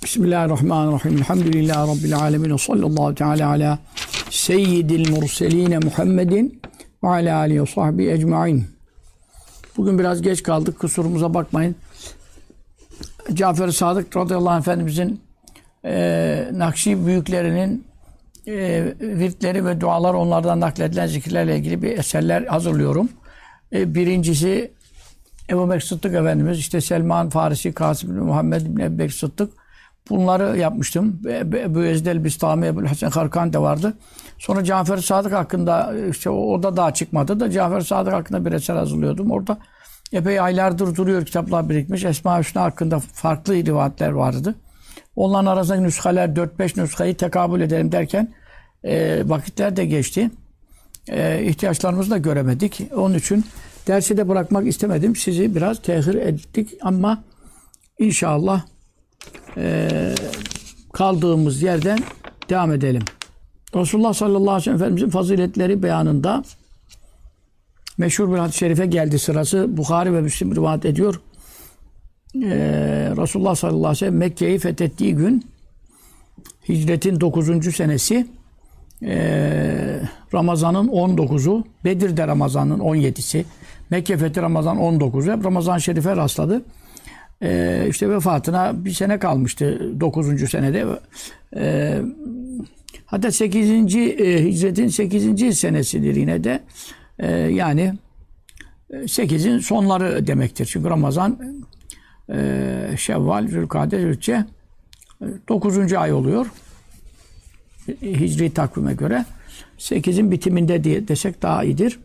Bismillahirrahmanirrahim. Elhamdülillahi Rabbil alemin. Ve sallallahu teala ala seyyidil murseline Muhammedin ve ala alihi ve sahbihi ecmain. Bugün biraz geç kaldık. Kusurumuza bakmayın. Cafer-i Sadık radıyallahu anh Efendimizin Nakşi büyüklerinin virtleri ve dualar, onlardan nakledilen zikirlerle ilgili bir eserler hazırlıyorum. Birincisi Ebu Bekir Sıddık Efendimiz, işte Selman Farisi, Kasım bin Muhammed bin Ebu Bekir Sıddık. Bunları yapmıştım. Ebu Yezid el-Bistami, Ebu Hasan Karkan da vardı. Sonra Cafer-i Sadık hakkında, işte o da daha çıkmadı da Cafer-i Sadık hakkında bir eser hazırlıyordum. Orada epey aylardır duruyor, kitaplar birikmiş. Esma-i Hüsna hakkında farklı rivayetler vardı. Onların arasındaki nüshalar, 4-5 nüshayı tekabül edelim derken vakitler de geçti. İhtiyaçlarımızı da göremedik. Onun için dersi de bırakmak istemedim. Sizi biraz tehir ettik ama inşallah kaldığımız yerden devam edelim. Resulullah sallallahu aleyhi ve sellem Efendimizin faziletleri beyanında meşhur bir hadis-i şerife geldi sırası. Bukhari ve Müslim rivayet ediyor. Resulullah sallallahu aleyhi ve sellem Mekke'yi fethettiği gün hicretin 9. senesi Ramazan'ın 19'u, Bedir'de Ramazan'ın 17'si, Mekke fethi Ramazan 19'u, hep Ramazan-ı Şerif'e rastladı. İşte vefatına bir sene kalmıştı 9. senede. Hatta 8. hicretin 8. senesidir yine de. Yani 8'in sonları demektir. Çünkü Ramazan Şevval, Zülkade, Zülhicce 9. ay oluyor. Hicri takvime göre 8'in bitiminde diye desek daha iyidir.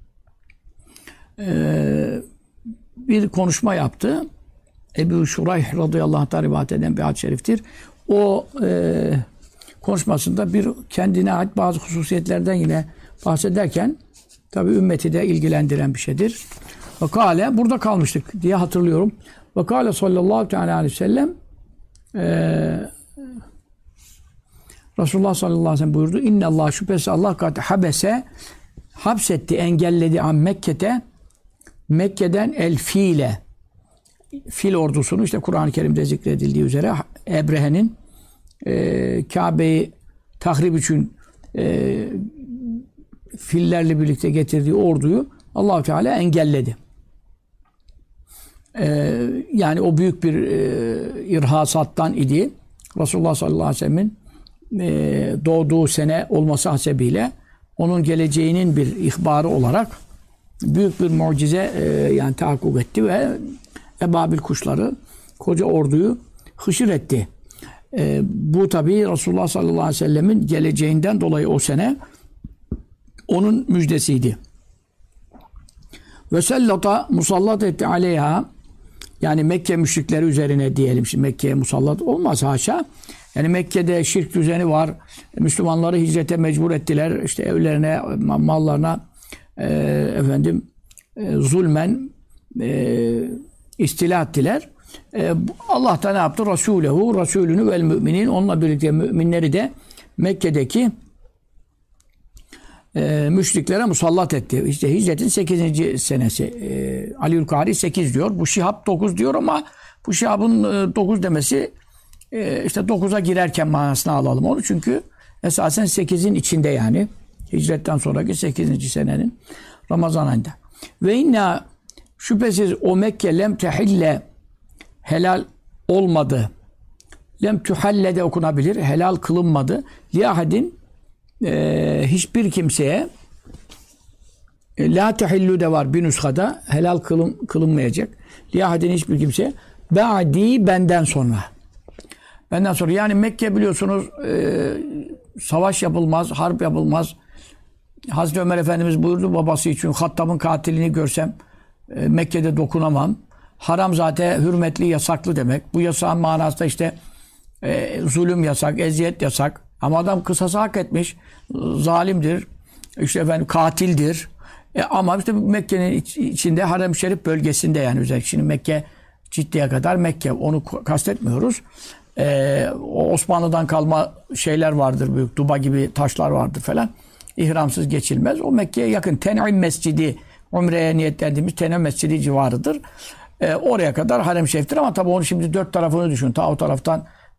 Bir konuşma yaptı. Ebu Şurayh radıyallahu anh'tan rivayet eden bir hadis-i şeriftir. O konuşmasında bir kendine ait bazı hususiyetlerden yine bahsederken tabi ümmeti de ilgilendiren bir şeydir. Ve kâle, burada kalmıştık diye hatırlıyorum. Ve kâle sallallahu aleyhi ve sellem Resulullah sallallahu aleyhi ve sellem buyurdu. İnnallah, şüphesiz Allah kat habese, hapsetti, engelledi an Mekke'de, Mekke'den el fiile, fil ordusunu, işte Kur'an-ı Kerim'de zikredildiği üzere Ebrehe'nin Kabe'yi tahrip için fillerle birlikte getirdiği orduyu Allah-u Teala engelledi. Yani o büyük bir irhasattan idi. Resulullah sallallahu aleyhi ve sellem'in doğduğu sene olması hasebiyle onun geleceğinin bir ihbarı olarak büyük bir mucize yani tahakkuk etti ve ebabil kuşları koca orduyu hışır etti. Bu tabi Resulullah sallallahu aleyhi ve sellemin geleceğinden dolayı o sene onun müjdesiydi. Ve sellata, musallat etti aleyha, yani Mekke müşrikleri üzerine diyelim. Şimdi Mekke'ye musallat olmaz haşa. Yani Mekke'de şirk düzeni var. Müslümanları hicrete mecbur ettiler. İşte evlerine, mallarına zulmen istila ettiler. Allah da ne yaptı? Resulünü vel müminin, onunla birlikte müminleri de Mekke'deki müşriklere musallat etti. İşte hicretin 8. senesi. Aliül Kari 8 diyor. Bu Şihab 9 diyor ama bu Şihab'ın 9 demesi işte 9'a girerken manasına alalım onu. Çünkü esasen 8'in içinde, yani hicretten sonraki 8. senenin Ramazan ayında. Ve inna, şüphesiz o Mekke lem tehille, helal olmadı. Lem tuhalle de okunabilir. Helal kılınmadı. Liyahedin, hiçbir kimseye, la tehillu de var bir nüshada, helal kılınmayacak. Liyahedin, hiçbir kimseye, ba'di, benden sonra. Benden sonra, yani Mekke biliyorsunuz savaş yapılmaz, harp yapılmaz. Hazreti Ömer Efendimiz buyurdu babası için, Hattab'ın katilini görsem Mekke'de dokunamam. Haram zaten hürmetli, yasaklı demek. Bu yasağın manası da işte zulüm yasak, eziyet yasak. Ama adam kısası hak etmiş. Zalimdir. İşte katildir. Ama işte Mekke'nin içinde Harem-i Şerif bölgesinde, yani özellikle şimdi Mekke ciddiye kadar Mekke. Onu kastetmiyoruz. Osmanlı'dan kalma şeyler vardır. Büyük Duba gibi taşlar vardır falan. İhramsız geçilmez. O Mekke'ye yakın. Ten'im Mescidi, Umre'ye niyetlendiğimiz Ten'im Mescidi civarıdır. Oraya kadar Harem-i Şerif'tir ama tabii onu şimdi dört tarafını düşün. Ta o taraftan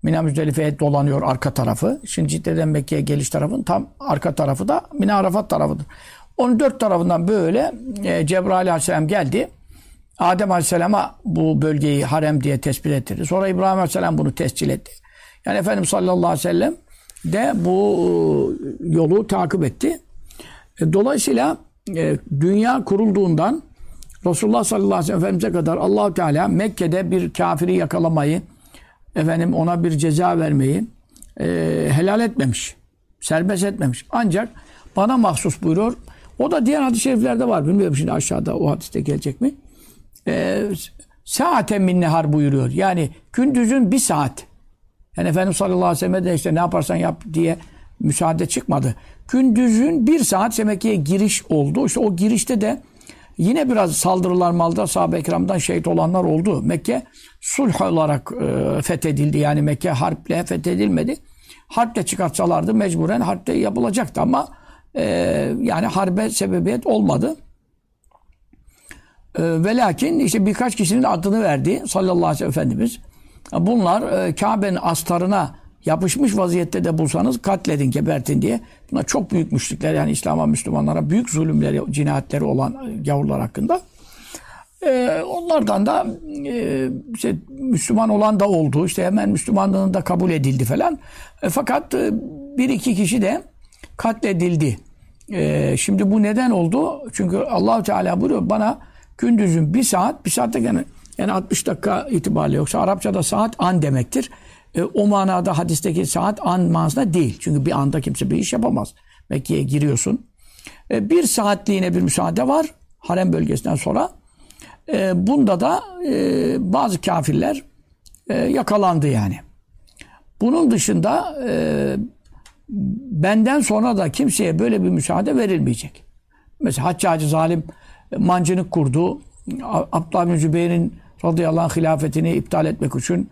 Mina Müzdelife'ye dolanıyor arka tarafı. Şimdi Cidde'den Mekke'ye geliş tarafın tam arka tarafı da Mina Arafat tarafıdır. Onun dört tarafından böyle Cebrail Aleyhisselam geldi. Adem Aleyhisselam'a bu bölgeyi harem diye tespit ettirdi. Sonra İbrahim Aleyhisselam bunu tescil etti. Yani Efendimiz sallallahu aleyhi ve sellem de bu yolu takip etti. Dolayısıyla dünya kurulduğundan Resulullah sallallahu aleyhi ve sellem Efendimiz'e kadar Allah-u Teala Mekke'de bir kafiri yakalamayı, ona bir ceza vermeyi helal etmemiş. Serbest etmemiş. Ancak bana mahsus buyuruyor. O da diğer hadis-i şeriflerde var. Bilmiyorum şimdi aşağıda o hadiste gelecek mi? Saaten min nehar buyuruyor. Yani gündüzün bir saat. Yani Efendimiz sallallahu aleyhi ve sellem de işte ne yaparsan yap diye müsaade çıkmadı. Gündüzün bir saat Mekke'ye giriş oldu. İşte o girişte de yine biraz saldırılar malda sahabe-i kiramdan şehit olanlar oldu. Mekke sulh olarak fethedildi. Yani Mekke harple fethedilmedi. Harple çıkartsalardı mecburen harple yapılacaktı ama yani harbe sebebiyet olmadı. Ve lakin işte birkaç kişinin adını verdi sallallahu aleyhi ve sellem Efendimiz. Bunlar Kabe'nin astarına yapışmış vaziyette de bulsanız katledin, gebertin diye. Bunlar çok büyük müşrikler yani İslam'a, Müslümanlara büyük zulümleri, cinayetleri olan gavurlar hakkında. Onlardan da işte Müslüman olan da oldu. İşte hemen Müslümanlığını da kabul edildi falan. Fakat bir iki kişi de katledildi. Şimdi bu neden oldu? Çünkü Allah-u Teala buyuruyor bana gündüzün bir saatte yani 60 dakika itibariyle yoksa Arapçada saat an demektir. O manada hadisteki saat an manasında değil. Çünkü bir anda kimse bir iş yapamaz. Mekke'ye giriyorsun. Bir saatliğine bir müsaade var. Harem bölgesinden sonra. Bunda da bazı kafirler yakalandı yani. Bunun dışında benden sonra da kimseye böyle bir müsaade verilmeyecek. Mesela Haccacı zalim mancınık kurdu. Abdullah bin Zübeyir'in radıyallahu anh hilafetini iptal etmek için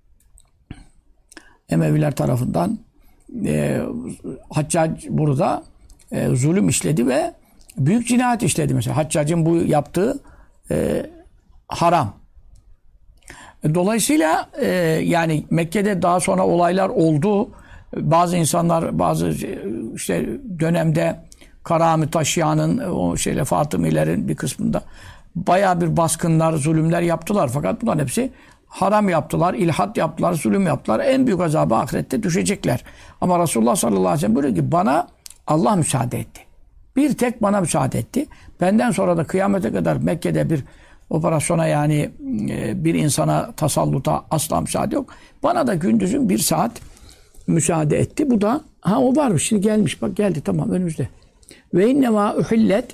Emeviler tarafından Haccac burada zulüm işledi ve büyük cinayet işledi mesela. Haccac'ın bu yaptığı haram. Dolayısıyla yani Mekke'de daha sonra olaylar oldu. Bazı insanlar bazı işte dönemde Karami Taşya'nın o Fatımilerin bir kısmında bayağı bir baskınlar, zulümler yaptılar. Fakat bunların hepsi haram yaptılar, ilhat yaptılar, zulüm yaptılar. En büyük azabı ahirette düşecekler. Ama Resulullah sallallahu aleyhi ve sellem buyuruyor ki bana Allah müsaade etti. Bir tek bana müsaade etti. Benden sonra da kıyamete kadar Mekke'de bir operasyona yani bir insana tasalluta asla müsaade yok. Bana da gündüzün bir saat müsaade etti. Bu da o varmış. Şimdi gelmiş. Bak geldi tamam önümüzde. Ve innema uhillet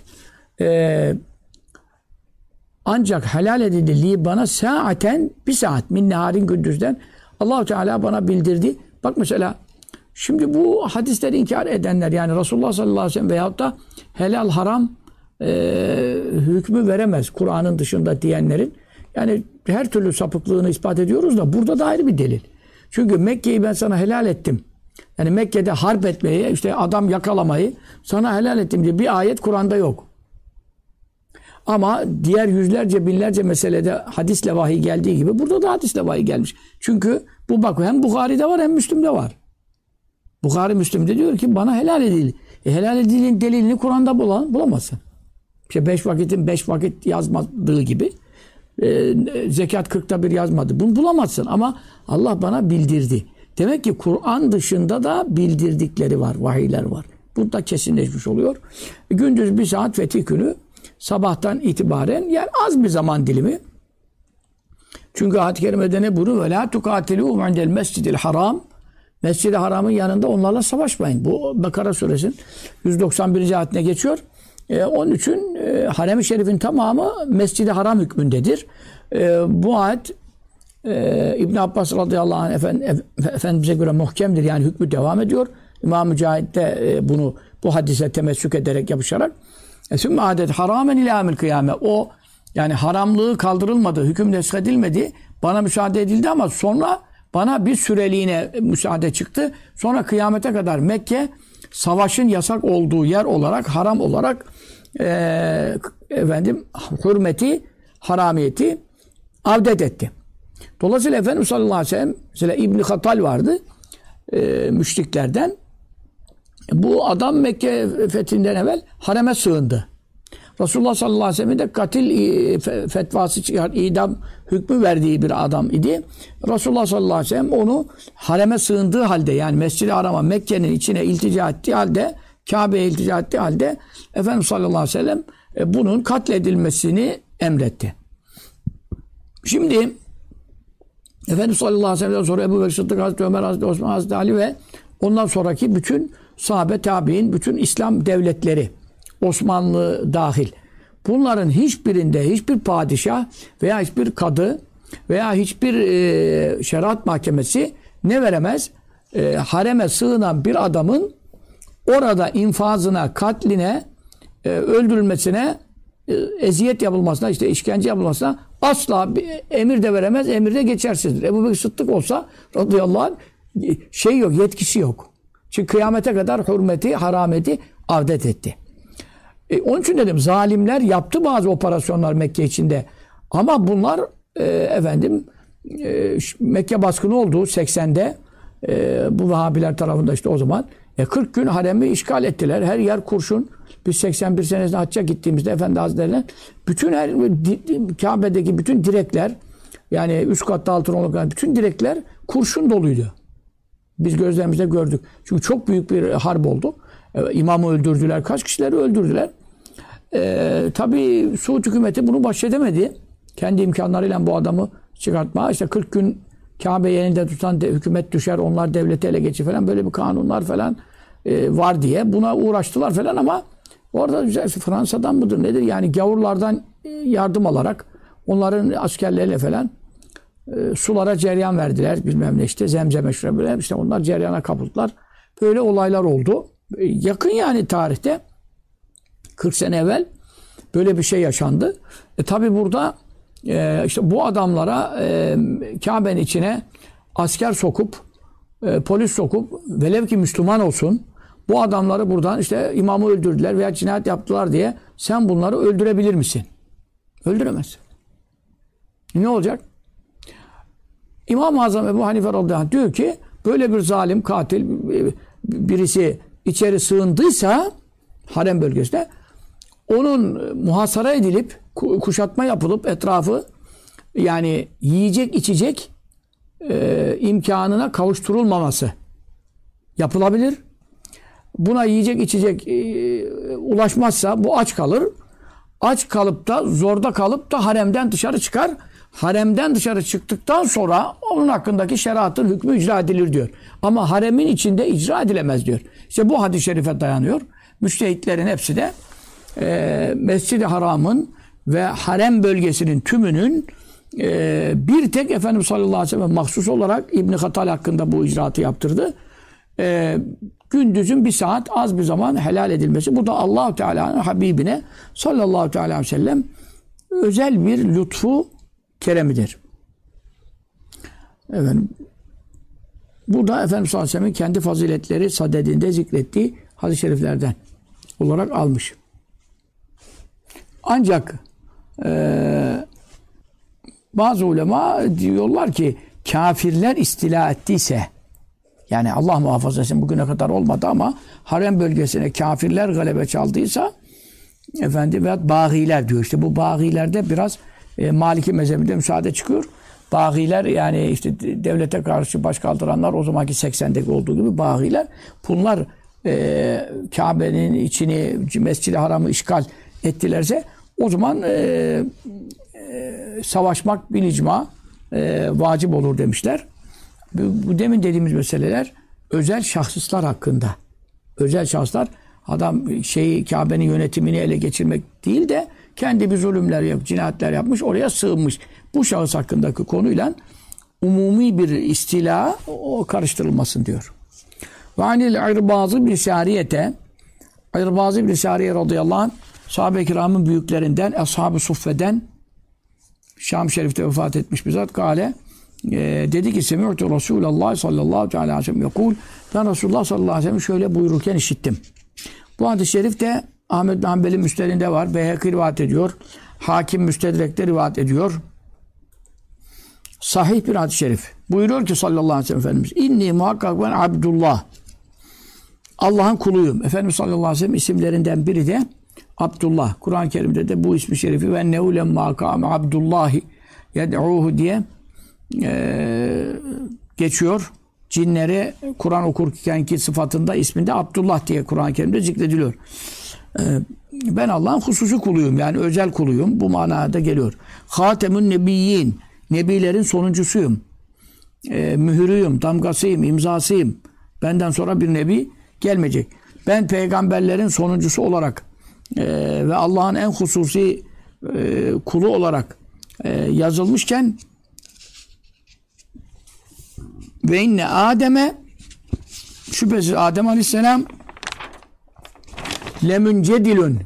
ancak helal edildi li bana saaten bir saat min neharin gündüzden Allah-u Teala bana bildirdi. Bak mesela şimdi bu hadisleri inkar edenler yani Resulullah sallallahu aleyhi ve sellem veyahut da helal haram hükmü veremez Kur'an'ın dışında diyenlerin yani her türlü sapıklığını ispat ediyoruz da burada da ayrı bir delil. Çünkü Mekke'yi ben sana helal ettim. Yani Mekke'de harp etmeyi, işte adam yakalamayı sana helal ettim diye bir ayet Kur'an'da yok. Ama diğer yüzlerce binlerce meselede hadisle vahiy geldiği gibi burada da hadisle vahiy gelmiş. Çünkü bu bak hem Bukhari'de var hem Müslim'de var. Bukhari Müslim'de diyor ki bana helal edildi. Helal edildiğinin delilini Kur'an'da bulamazsın. İşte 5 vakitin 5 vakit yazmadığı gibi zekat 40'ta 1 yazmadı. Bunu bulamazsın ama Allah bana bildirdi. Demek ki Kur'an dışında da bildirdikleri var, vahiyler var. Bu da kesinleşmiş oluyor. Gündüz bir saat fetih günü sabahtan itibaren yani az bir zaman dilimi. Çünkü ayet-i kerimede ne buyuruyor? وَلَا تُقَاتِلُوا عِنْدَ الْمَسْجِدِ الْحَرَامِ Mescid-i Haram'ın yanında onlarla savaşmayın. Bu Bakara suresinin 191. ayetine geçiyor. Onun için Harem-i Şerif'in tamamı Mescid-i Haram hükmündedir. Bu ayet İbn Abbas radıyallahu anh Efendimiz'e göre muhkemdir. Yani hükmü devam ediyor. İmam Mücahit de bu hadise temessük ederek yapışarak sümme adet haramen ilâmil kıyame o yani haramlığı kaldırılmadı, hüküm neshedilmedi. Bana müsaade edildi ama sonra bana bir süreliğine müsaade çıktı. Sonra kıyamete kadar Mekke savaşın yasak olduğu yer olarak, haram olarak hürmeti, haramiyeti avdet etti. Dolayısıyla Efendimiz sallallahu aleyhi ve sellem mesela İbn Hatal vardı müşriklerden. Bu adam Mekke fethinden evvel hareme sığındı. Resulullah sallallahu aleyhi ve sellem'in de katil fetvası idam hükmü verdiği bir adam idi. Resulullah sallallahu aleyhi ve sellem onu hareme sığındığı halde, yani Mescid-i Haram'a, Mekke'nin içine iltica ettiği halde, Kabe'ye iltica ettiği halde Efendimiz sallallahu aleyhi ve sellem bunun katledilmesini emretti. Şimdi Efendimiz sallallahu aleyhi ve sellem'den sonra Ebu Bekir Sıddık, Hazreti Ömer, Hazreti Osman, Hazreti Ali ve ondan sonraki bütün sahabe, tabi'in, bütün İslam devletleri, Osmanlı dahil, bunların hiçbirinde hiçbir padişah veya hiçbir kadı veya hiçbir şeriat mahkemesi ne veremez? Hareme sığınan bir adamın orada infazına, katline, öldürülmesine, eziyet yapılmasına, işte işkence yapılmasına asla bir emir de veremez, emir de geçersizdir. Ebu Bekir Sıddık olsa radıyallahu anh şey yok, yetkisi yok. Çünkü kıyamete kadar hürmeti, harameti avdet etti. Onun için dedim, zalimler yaptı bazı operasyonlar Mekke içinde. Ama bunlar Mekke baskını oldu 80'de. Bu Vahabiler tarafında işte o zaman. 40 gün haremi işgal ettiler. Her yer kurşun. Biz 81 senesinde hacca gittiğimizde Efendi Hazretleri'ne bütün Kabe'deki bütün direkler, yani üst katta altın olan bütün direkler kurşun doluydu. Biz gözlerimizde gördük. Çünkü çok büyük bir harp oldu. İmamı öldürdüler. Kaç kişileri öldürdüler. Tabii Suud hükümeti bunu bahşedemedi. Kendi imkanlarıyla bu adamı çıkartma. İşte 40 gün Kabe'yi elinde tutan hükümet düşer. Onlar devleti ele geçir falan. Böyle bir kanunlar falan var diye. Buna uğraştılar falan ama orada Fransa'dan mıdır nedir? Yani gavurlardan yardım alarak onların askerleriyle falan sulara cereyan verdiler. Bilmem ne işte Zemzem'e şuraya böyle. İşte onlar cereyana kapıldılar. Böyle olaylar oldu. Yakın yani tarihte 40 sene evvel böyle bir şey yaşandı. Tabi burada işte bu adamlara Kabe'nin içine asker sokup polis sokup velev ki Müslüman olsun, bu adamları buradan işte imamı öldürdüler veya cinayet yaptılar diye sen bunları öldürebilir misin? Öldüremezsin. Ne olacak? İmam-ı Azam Ebu Hanife radıyallahu anh diyor ki böyle bir zalim, katil birisi içeri sığındıysa harem bölgesine, onun muhasara edilip kuşatma yapılıp etrafı, yani yiyecek içecek imkanına kavuşturulmaması yapılabilir. Buna yiyecek içecek ulaşmazsa bu aç kalır. Aç kalıp da zorda kalıp da haremden dışarı çıkar. Haremden dışarı çıktıktan sonra onun hakkındaki şeriatın hükmü icra edilir diyor. Ama haremin içinde icra edilemez diyor. İşte bu hadis-i şerife dayanıyor. Müçtehitlerin hepsi de Mescid-i Haram'ın ve harem bölgesinin tümünün bir tek Efendimiz sallallahu aleyhi ve sellem mahsus olarak İbn Hatal hakkında bu icraatı yaptırdı. Gündüzün bir saat az bir zaman helal edilmesi. Bu da Allah-u Teala'nın Habibine sallallahu aleyhi ve sellem özel bir lütfu keremidir. Efendim, bu da Efendimiz sallallahu aleyhi ve sellem'in kendi faziletleri sadedinde zikrettiği hadis-i şeriflerden olarak almış. Ancak bazı ulema diyorlar ki kafirler istila ettiyse, yani Allah muhafaza etsin bugüne kadar olmadı ama harem bölgesine kafirler galebe çaldıysa veya bağiler diyor. İşte bu bağilerde biraz Maliki mezhebinde müsaade çıkıyor. Bağiler yani işte devlete karşı baş kaldıranlar, o zamanki 80'deki olduğu gibi bağiler. Bunlar Kabe'nin içini, Mescid-i Haram'ı işgal ettilerse o zaman savaşmak bil icma vacip olur demişler. Bu demin dediğimiz meseleler özel şahıslar hakkında. Özel şahıslar, adam Kabe'nin yönetimini ele geçirmek değil de kendi bir zulümler cinayetler yapmış, oraya sığınmış. Bu şahıs hakkındaki konuyla umumi bir istila o karıştırılmasın diyor. Ve anil İrbaz bin Sariyete, İrbaz bin Sariye radıyallahu anh sahabe-i kiramın büyüklerinden, ashab-ı suffeden, Şam Şerif'te vefat etmiş bir zat, kâle dedi ki semi'tu Resulullah sallallahu aleyhi ve sellem yekul, ben Resulullah sallallahu aleyhi ve sellem şöyle buyururken işittim. Bu hadis-i şerif de Ahmed bin Hanbel'in müsnedinde var. Beyhekî rivayet ediyor. Hakim Müstedrek'te rivayet ediyor. Sahih bir hadis-i şerif. Buyuruyor ki sallallahu aleyhi ve sellem Efendimiz, İnni muhakkak ben Abdullah. Allah'ın kuluyum. Efendimiz sallallahu aleyhi ve sellem isimlerinden biri de Abdullah. Kur'an-ı Kerim'de de bu ismi şerifi ve ennehu lemma kâme Abdullahi yed'ûhu diye geçiyor. Cinleri Kur'an okurken ki sıfatında isminde Abdullah diye Kur'an-ı Kerim'de zikrediliyor. Ben Allah'ın hususi kuluyum. Yani özel kuluyum. Bu manada geliyor. Hatemün nebiyyin. Nebilerin sonuncusuyum. Mühürüyüm, damgasıyım, imzasıyım. Benden sonra bir nebi gelmeyecek. Ben peygamberlerin sonuncusu olarak ve Allah'ın en hususi kulu olarak yazılmışken ve inne Adem'e şüphesiz Adem Aleyhisselam lemüncedilün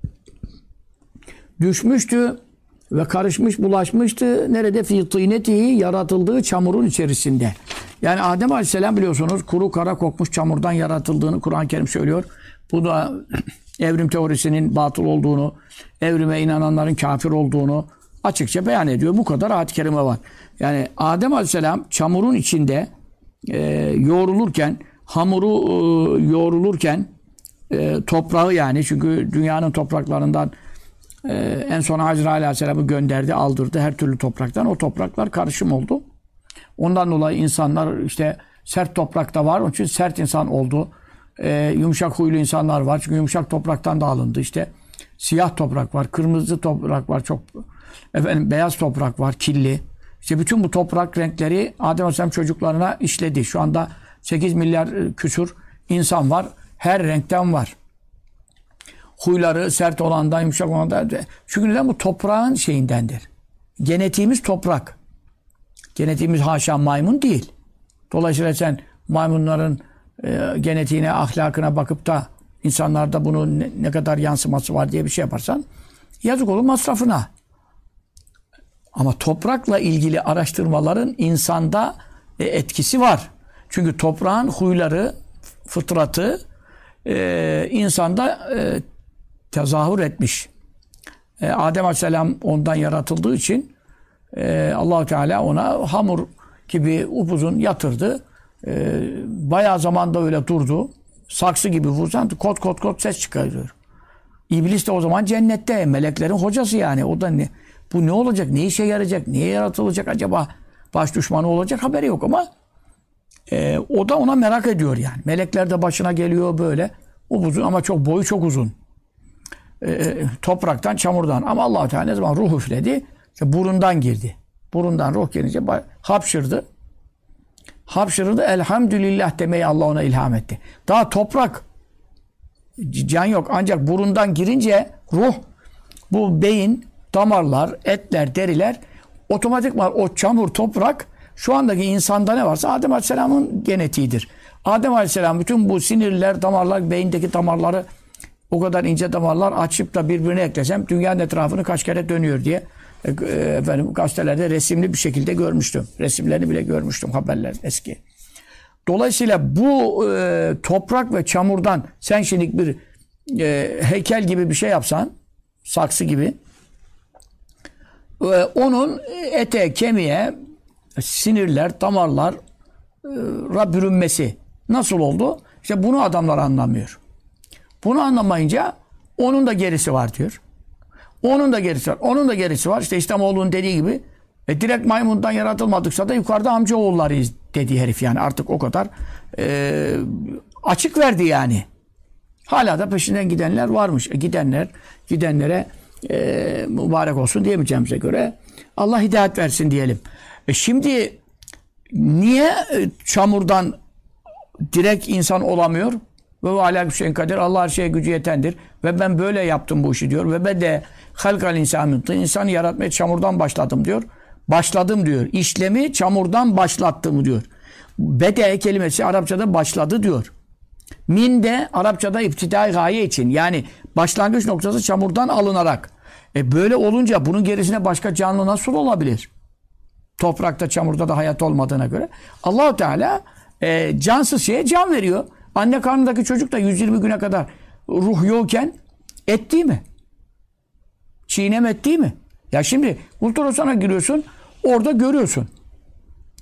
düşmüştü ve karışmış, bulaşmıştı. Nerede? Fî tînetihi yaratıldığı çamurun içerisinde. Yani Adem Aleyhisselam biliyorsunuz kuru kara kokmuş çamurdan yaratıldığını Kur'an-ı Kerim söylüyor. Bu da evrim teorisinin batıl olduğunu, evrime inananların kafir olduğunu açıkça beyan ediyor. Bu kadar ayet-i kerime var. Yani Adem Aleyhisselam çamurun içinde yoğrulurken, hamuru yoğrulurken toprağı yani çünkü dünyanın topraklarından en son Azrail Aleyhisselam'ı gönderdi, aldırdı her türlü topraktan. O topraklar karışım oldu. Ondan dolayı insanlar işte sert toprakta var. Onun için sert insan oldu. Yumuşak huylu insanlar var. Çünkü yumuşak topraktan da alındı. İşte siyah toprak var, kırmızı toprak var, çok beyaz toprak var, kirli. İşte bütün bu toprak renkleri Adem Aleyhisselam çocuklarına işledi. Şu anda 8 milyar küsur insan var. Her renkten var. Huyları sert olandan, yumuşak olandan. Çünkü neden? Bu toprağın şeyindendir. Genetiğimiz toprak. Genetiğimiz haşa maymun değil. Dolayısıyla sen maymunların genetiğine, ahlakına bakıp da insanlarda bunun ne kadar yansıması var diye bir şey yaparsan yazık olur masrafına. Ama toprakla ilgili araştırmaların insanda etkisi var. Çünkü toprağın huyları, fıtratı insanda tezahür etmiş. Adem Aleyhisselam ondan yaratıldığı için Allah-u Teala ona hamur gibi upuzun yatırdı. Bayağı zamanda öyle durdu. Saksı gibi vursan kot kot kot ses çıkarıyor. İblis de o zaman cennette. Meleklerin hocası yani. O da ne? Bu ne olacak? Ne işe yarayacak? Niye yaratılacak acaba? Baş düşmanı olacak haberi yok ama o da ona merak ediyor yani. Melekler de başına geliyor böyle. Upuzun ama boyu çok uzun. Topraktan, çamurdan. Ama Allah-u Teala ne zaman ruh üfledi? İşte burundan girdi. Burundan ruh gelince hapşırdı. Hapşırdı. Elhamdülillah demeyi Allah ona ilham etti. Daha toprak can yok. Ancak burundan girince ruh, bu beyin, damarlar, etler, deriler otomatikman o çamur, toprak şu andaki insanda ne varsa Adem Aleyhisselam'ın genetiğidir. Adem Aleyhisselam bütün bu sinirler, damarlar, beyindeki damarları o kadar ince damarlar açıp da birbirine eklesem dünyanın etrafını kaç kere dönüyor diye gazetelerde resimli bir şekilde görmüştüm. Resimlerini bile görmüştüm, haberler eski. Dolayısıyla bu toprak ve çamurdan sen şimdi bir heykel gibi bir şey yapsan, saksı gibi, onun ete, kemiğe, sinirler, damarlara bürünmesi nasıl oldu? İşte bunu adamlar anlamıyor. Bunu anlamayınca onun da gerisi var diyor. Onun da gerisi var. Onun da gerisi var. İşte İslamoğlu'nun dediği gibi direkt maymundan yaratılmadıksa da yukarıda amcaoğullarıyız dedi herif yani. Artık o kadar açık verdi yani. Hala da peşinden gidenler varmış. Gidenlere mübarek olsun diyemeyeceğimize göre Allah hidayet versin diyelim. Şimdi niye çamurdan direkt insan olamıyor? Ve alâ şeyin kadir. Allah her şeye gücü yetendir. Ve ben böyle yaptım bu işi diyor. Ve ben de halkal insanı yaratmaya çamurdan başladım diyor. Başladım diyor. İşlemi çamurdan başlattım diyor. Bede kelimesi Arapçada başladı diyor. Min de Arapçada iptidai gaye için. Yani başlangıç noktası çamurdan alınarak. Böyle olunca bunun gerisine başka canlı nasıl olabilir? Toprakta, çamurda da hayat olmadığına göre. Allah-u Teala cansız şeye can veriyor. Anne karnındaki çocuk da 120 güne kadar ruh yokken et değil mi? Çiğnem et değil mi? Ya şimdi ultrasona giriyorsun, orada görüyorsun.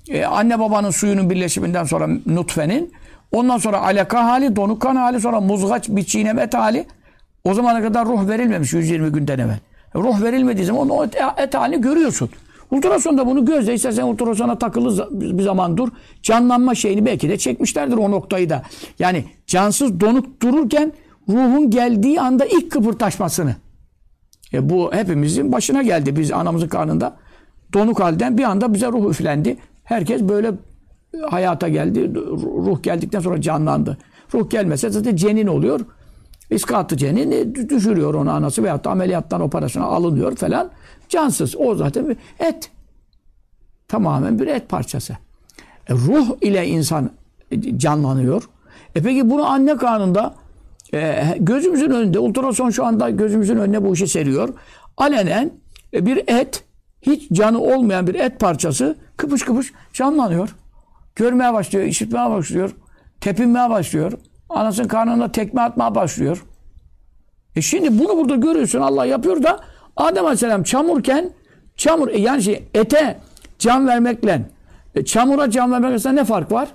Anne babanın suyunun birleşiminden sonra nutfenin, ondan sonra alaka hali, donuk kan hali, sonra muzgaç bir çiğneme et hali. O zamana kadar ruh verilmemiş 120 günden evvel. Ruh verilmediği zaman o et halini görüyorsun. Ultrasonda bunu gözle, istersen ultrasona takılı bir zaman dur. Canlanma şeyini belki de çekmişlerdir o noktayı da. Yani cansız donuk dururken ruhun geldiği anda ilk kıpırtaşmasını. Bu hepimizin başına geldi. Biz anamızın karnında donuk halden bir anda bize ruh üflendi. Herkes böyle hayata geldi. Ruh geldikten sonra canlandı. Ruh gelmese zaten cenin oluyor. İskatı cenin düşürüyor onu anası veyahut da ameliyattan operasyona alınıyor falan. Cansız. O zaten bir et. Tamamen bir et parçası. Ruh ile insan canlanıyor. Peki bunu anne karnında gözümüzün önünde, ultrason şu anda gözümüzün önüne bu işi seriyor. Alenen bir et, hiç canı olmayan bir et parçası kıpış kıpış canlanıyor. Görmeye başlıyor, işitmeye başlıyor, tepinmeye başlıyor. Anasının karnına tekme atmaya başlıyor. Şimdi bunu burada görüyorsun, Allah yapıyor da Adem Aleyhisselam çamurken, yani ete can vermekle çamura can vermek arasında ne fark var?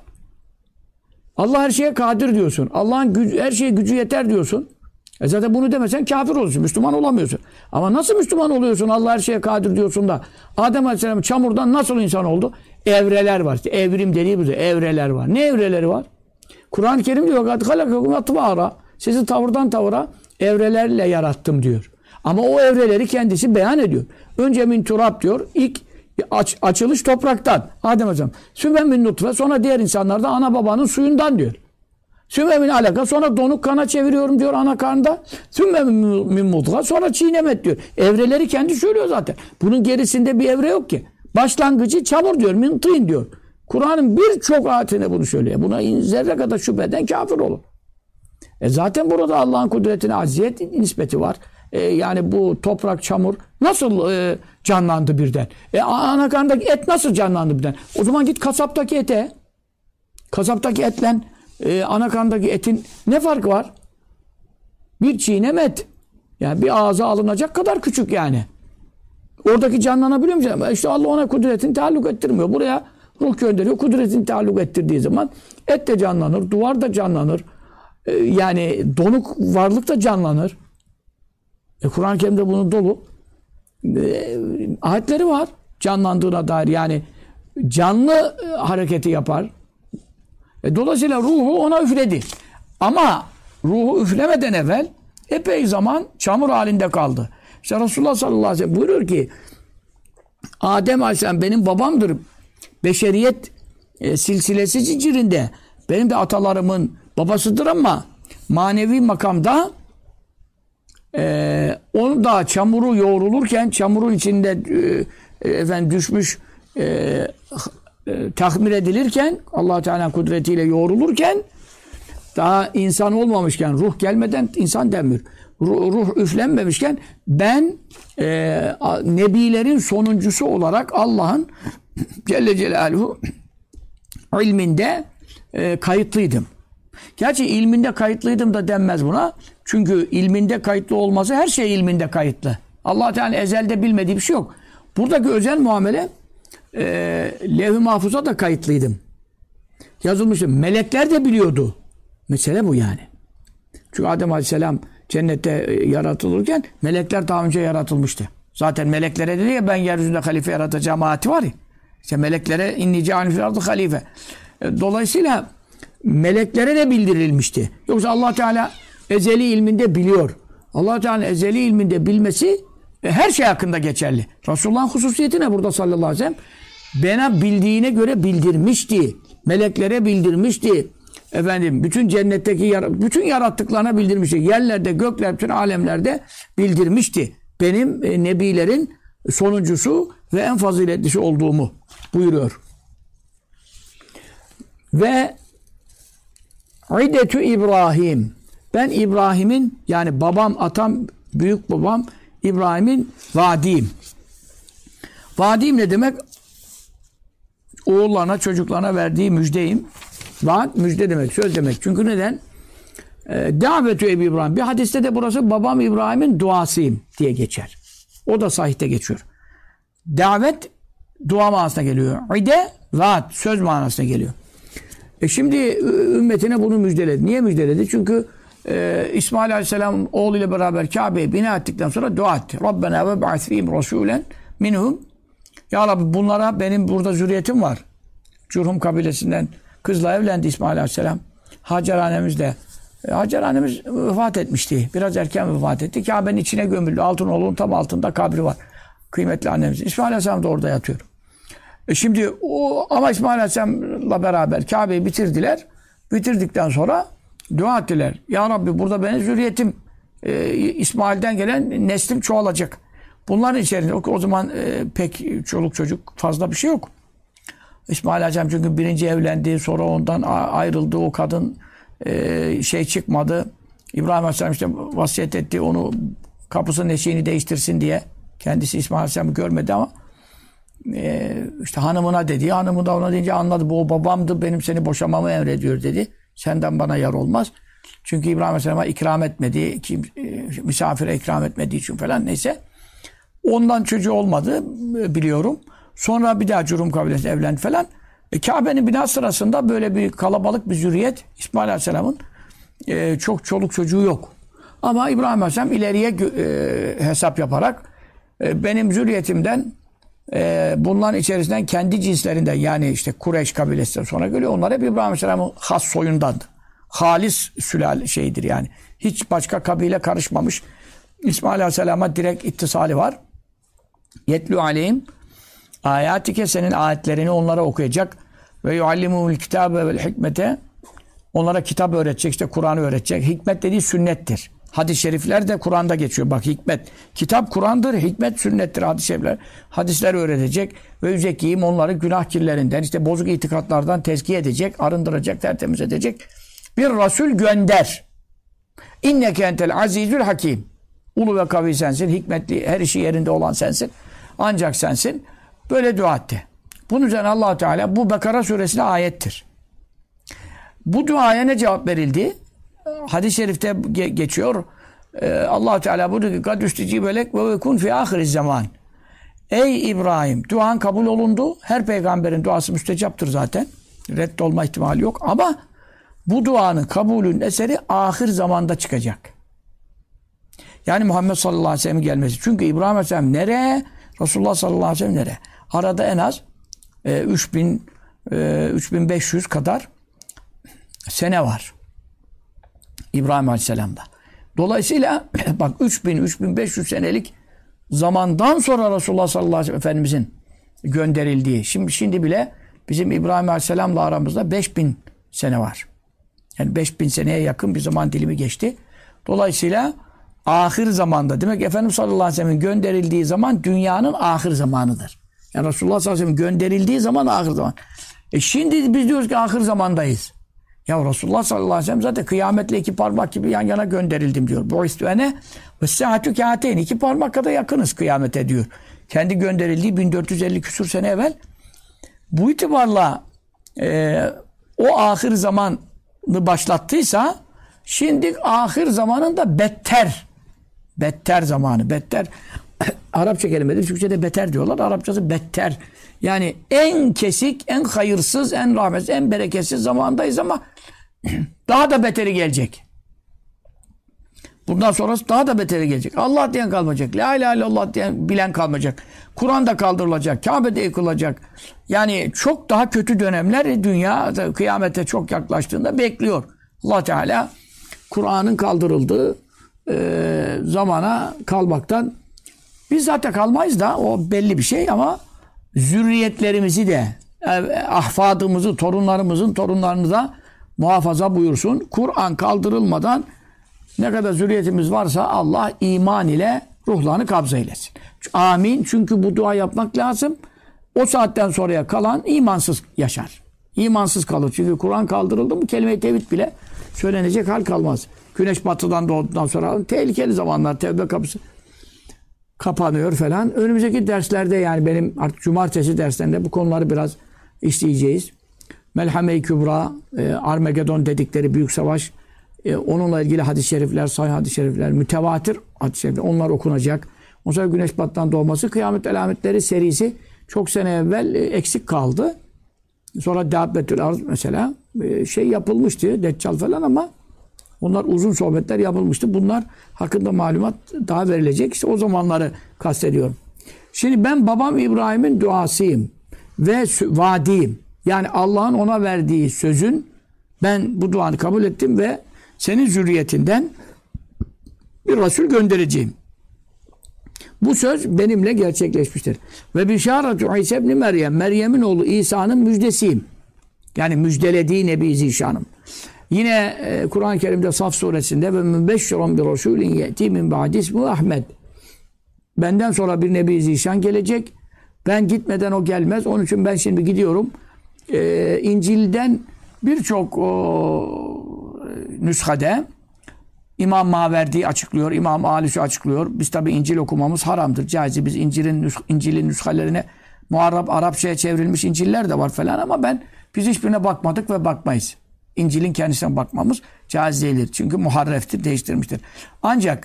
Allah her şeye kadir diyorsun. Allah'ın her şeye gücü yeter diyorsun. Zaten bunu demesen kafir olursun. Müslüman olamıyorsun. Ama nasıl Müslüman oluyorsun? Allah her şeye kadir diyorsun da Adem Aleyhisselam çamurdan nasıl insan oldu? Evreler var. İşte evrim dediğimiz evreler var. Ne evreleri var? Kur'an-ı Kerim diyor sizi tavırdan tavıra evrelerle yarattım diyor. Ama o evreleri kendisi beyan ediyor. Önce min turab diyor. İlk açılış topraktan. Adem Aleyhisselam. Sümme min nutfe. Sonra diğer insanlar da ana babanın suyundan diyor. Sümme min alaka. Sonra donuk kana çeviriyorum diyor ana karnında. Sümme min mudga. Sonra çiğnemet diyor. Evreleri kendi söylüyor zaten. Bunun gerisinde bir evre yok ki. Başlangıcı çamur diyor. Min tîn diyor. Kur'an'ın birçok ayetinde bunu söylüyor. Buna zerre kadar şüpheden kafir olur. Zaten burada Allah'ın kudretine acziyet nispeti var. Yani bu toprak, çamur nasıl canlandı birden? Ana karnındaki et nasıl canlandı birden? O zaman git kasaptaki ete. Kasaptaki etle ana karnındaki etin ne farkı var? Bir çiğnem et. Yani bir ağza alınacak kadar küçük yani. Oradaki canlanabiliyor mu? İşte Allah ona kudretini taalluk ettirmiyor. Buraya ruh gönderiyor. Kudretini taalluk ettirdiği zaman et de canlanır, duvar da canlanır. Yani donuk varlık da canlanır. Kur'an-ı Kerim'de bunun dolu ayetleri var. Canlandığına dair, yani canlı hareketi yapar. Dolayısıyla ruhu ona üfledi. Ama ruhu üflemeden evvel epey zaman çamur halinde kaldı. İşte Resulullah sallallahu aleyhi ve sellem buyuruyor ki Adem Aleyhisselam benim babamdır. Beşeriyet silsilesi zincirinde benim de atalarımın babasıdır ama manevi makamda onu da çamuru yoğrulurken, çamurun içinde düşmüş tahmir edilirken, Allah Teala kudretiyle yoğrulurken, daha insan olmamışken, ruh gelmeden insan denmiyor. Ruh üflenmemişken ben nebilerin sonuncusu olarak Allah'ın Celle Celaluhu ilminde kayıtlıydım. Gerçi ilminde kayıtlıydım da denmez buna. Çünkü ilminde kayıtlı olması, her şey ilminde kayıtlı. Allah Teala ezelde bilmediği bir şey yok. Buradaki özel muamele levh-i mahfuza da kayıtlıydım. Yazılmıştı. Melekler de biliyordu. Mesele bu yani. Çünkü Adem Aleyhisselam cennette yaratılırken melekler daha önce yaratılmıştı. Zaten meleklere dedi ya ben yeryüzünde halife yaratacağım ayeti var ya. İşte meleklere inni cealin fil ardı halife. Dolayısıyla meleklere de bildirilmişti. Yoksa Allah Teala ezeli ilminde biliyor. Allah Teala ezeli ilminde bilmesi her şey hakkında geçerli. Resulullah'ın hususiyeti ne burada sallallahu aleyhi ve sellem? Bana bildiğine göre bildirmişti. Meleklere bildirmişti. Bütün cennetteki bütün yarattıklarına bildirmişti. Yerlerde, gökler, bütün alemlerde bildirmişti. Benim nebilerin sonuncusu ve en faziletlisi olduğumu buyuruyor. Ve İddetü İbrahim. Ben İbrahim'in, yani babam, atam, büyük babam İbrahim'in vadiyim. Vadiyim ne demek? Oğullarına, çocuklarına verdiği müjdeyim. Vaat müjde demek, söz demek. Çünkü neden? Davetü Ebi İbrahim. Bir hadiste de burası babam İbrahim'in duasıyım diye geçer. O da sahihte geçiyor. Davet dua manasına geliyor. İde Vaat, söz manasına geliyor. Şimdi ümmetine bunu müjdeledi. Niye müjdeledi? Çünkü İsmail Aleyhisselam oğluyla beraber Kabe'yi bina ettikten sonra dua etti. Rabbena ve ba'athihim rasûlen minhum. Ya Rabbi bunlara benim burada zürriyetim var. Curhum kabilesinden kızla evlendi İsmail Aleyhisselam. Hacer annemiz de. Hacer annemiz vefat etmişti. Biraz erken vefat etti. Kabe'nin içine gömüldü. Altınoğlu'nun tam altında kabri var. Kıymetli annemiz. İsmail Aleyhisselam da orada yatıyor. Şimdi ama İsmail Aleyhisselam'la beraber Kabe'yi bitirdiler. Bitirdikten sonra dua ettiler. Ya Rabbi burada benim zürriyetim İsmail'den gelen neslim çoğalacak. Bunların içerisinde o zaman pek çoluk çocuk fazla bir şey yok. İsmail Aleyhisselam çünkü birinci evlendi. Sonra ondan ayrıldı. O kadın çıkmadı. İbrahim Aleyhisselam işte vasiyet etti. Onu kapısının eşiğini değiştirsin diye. Kendisi İsmail Aleyhisselam'ı görmedi ama işte hanımına dedi. Hanımı da ona deyince anladı. Bu o babamdı. Benim seni boşamamı emrediyor dedi. Senden bana yar olmaz. Çünkü İbrahim Aleyhisselam'a ikram etmedi. Misafire ikram etmediği için falan neyse. Ondan çocuğu olmadı biliyorum. Sonra bir daha Curhum kabilesi evlendi falan. Kabe'nin bina sırasında böyle bir kalabalık bir zürriyet İsmail Aleyhisselam'ın çok çoluk çocuğu yok. Ama İbrahim Aleyhisselam ileriye hesap yaparak benim zürriyetimden bunların içerisinden kendi cinslerinden yani işte Kureyş kabilesinden sonra geliyor. Onlar hep İbrahim Aleyhisselam'ın has soyundandı. Halis sülale şeydir yani. Hiç başka kabile karışmamış. İsmail Aleyhisselam'a direkt ittisali var. Yetlü aleyhim ayatike senin ayetlerini onlara okuyacak ve yuallimul kitabe vel hikmete onlara kitap öğretecek işte Kur'an'ı öğretecek. Hikmet dediği sünnettir. Hadis-i şerifler de Kur'an'da geçiyor. Bak hikmet. Kitap Kur'an'dır, hikmet sünnettir hadis-i şerifler. Hadisler öğretecek ve yüzekiyim onları günah kirlerinden, işte bozuk itikatlardan tezkiye edecek, arındıracak, tertemiz edecek. Bir Resul gönder. İnneke entel azizül hakim. Ulu ve kavi sensin, hikmetli, her işi yerinde olan sensin. Ancak sensin. Böyle dua etti. Bunun üzerine Allah-u Teala bu Bekara suresine ayettir. Bu duaya ne cevap verildi? Hadis-i şerifte geçiyor. Allah-u Teala buyuruyor ki kad üstecibelek ve kun fi ahiriz zaman. Ey İbrahim, duan kabul olundu. Her peygamberin duası müstecaptır zaten. Reddolma ihtimali yok. Ama bu duanın kabulün eseri ahir zamanda çıkacak. Yani Muhammed sallallahu aleyhi ve sellem'in gelmesi. Çünkü İbrahim aleyhisselam nereye? Resulullah sallallahu aleyhi ve sellem nereye? Arada en az 3500 kadar sene var. İbrahim Aleyhisselam'da. Dolayısıyla bak 3500 senelik zamandan sonra Resulullah sallallahu aleyhi ve sellem Efendimizin gönderildiği. Şimdi bile bizim İbrahim Aleyhisselam'la aramızda 5000 sene var. Yani 5000 seneye yakın bir zaman dilimi geçti. Dolayısıyla ahir zamanda demek Efendimiz sallallahu aleyhi ve sellem'in gönderildiği zaman dünyanın ahir zamanıdır. Yani Resulullah sallallahu aleyhi ve sellem gönderildiği zaman ahir zaman. Şimdi biz diyoruz ki ahir zamandayız. Ya Resulullah sallallahu aleyhi ve sellem zaten kıyametle iki parmak gibi yan yana gönderildim diyor. Bu istüene ve saatü kâteyn. İki parmak kadar yakınız kıyamete diyor. Kendi gönderildiği 1450 küsur sene evvel. Bu itibarla o ahir zamanı başlattıysa şimdi ahir zamanında better zamanı. Better Arapça kelimedir. Türkçe'de beter diyorlar. Arapçası better. Yani en kesik, en hayırsız, en rahmetsiz, en bereketsiz zamandayız ama daha da beteri gelecek. Bundan sonrası daha da beteri gelecek. Allah diyen kalmayacak. La ilahe illallah diyen bilen kalmayacak. Kur'an da kaldırılacak. Kabe'de yıkılacak. Yani çok daha kötü dönemler dünya kıyamete çok yaklaştığında bekliyor. Allah Teala Kur'an'ın kaldırıldığı zamana kalmaktan biz zaten kalmayız da o belli bir şey ama zürriyetlerimizi de ahfadımızı, torunlarımızın torunlarını da muhafaza buyursun. Kur'an kaldırılmadan ne kadar zürriyetimiz varsa Allah iman ile ruhlarını kabz eylesin. Amin. Çünkü bu dua yapmak lazım. O saatten sonraya kalan imansız yaşar. İmansız kalır. Çünkü Kur'an kaldırıldı mı kelime-i tevhid bile söylenecek hal kalmaz. Güneş batıdan doğduktan sonra tehlikeli zamanlar, tevbe kapısı kapanıyor falan. Önümüzdeki derslerde yani benim artık cumartesi derslerinde bu konuları biraz işleyeceğiz. Melhame-i Kübra, Armagedon dedikleri büyük savaş, onunla ilgili hadis-i şerifler, sahih hadis-i şerifler, mütevatir hadis-i şerifler, onlar okunacak. Ondan sonra güneş batıdan doğması, kıyamet alametleri serisi çok sene evvel eksik kaldı. Sonra Dâbbetül Arz mesela şey yapılmıştı, Deccal falan, ama onlar uzun sohbetler yapılmıştı. Bunlar hakkında malumat daha verilecek. İşte o zamanları kastediyorum. Şimdi ben babam İbrahim'in duasıyım ve vaadiyim. Yani Allah'ın ona verdiği sözün, ben bu duanı kabul ettim ve senin zürriyetinden bir Resul göndereceğim. Bu söz benimle gerçekleşmiştir. Ve bişâretu İsa ibn Meryem, Meryem'in oğlu İsa'nın müjdesiyim. Yani müjdelediği Nebi Zişanım. Yine Kur'an-ı Kerim'de Saf suresinde ve mübeşşirun bir Resulin ye'ti min ba'di ismu Ahmed. Benden sonra bir Nebi Zişan gelecek. Ben gitmeden o gelmez. Onun için ben şimdi gidiyorum. İncil'den birçok nüshade İmam Maverdi açıklıyor, İmam Alüsü açıklıyor. Biz tabi İncil okumamız haramdır, caizi. Biz İncil'in nüshalerine muharrab Arapçaya çevrilmiş İncil'ler de var falan, ama biz hiçbirine bakmadık ve bakmayız. İncil'in kendisine bakmamız caiz değildir. Çünkü muharreftir, değiştirmiştir. Ancak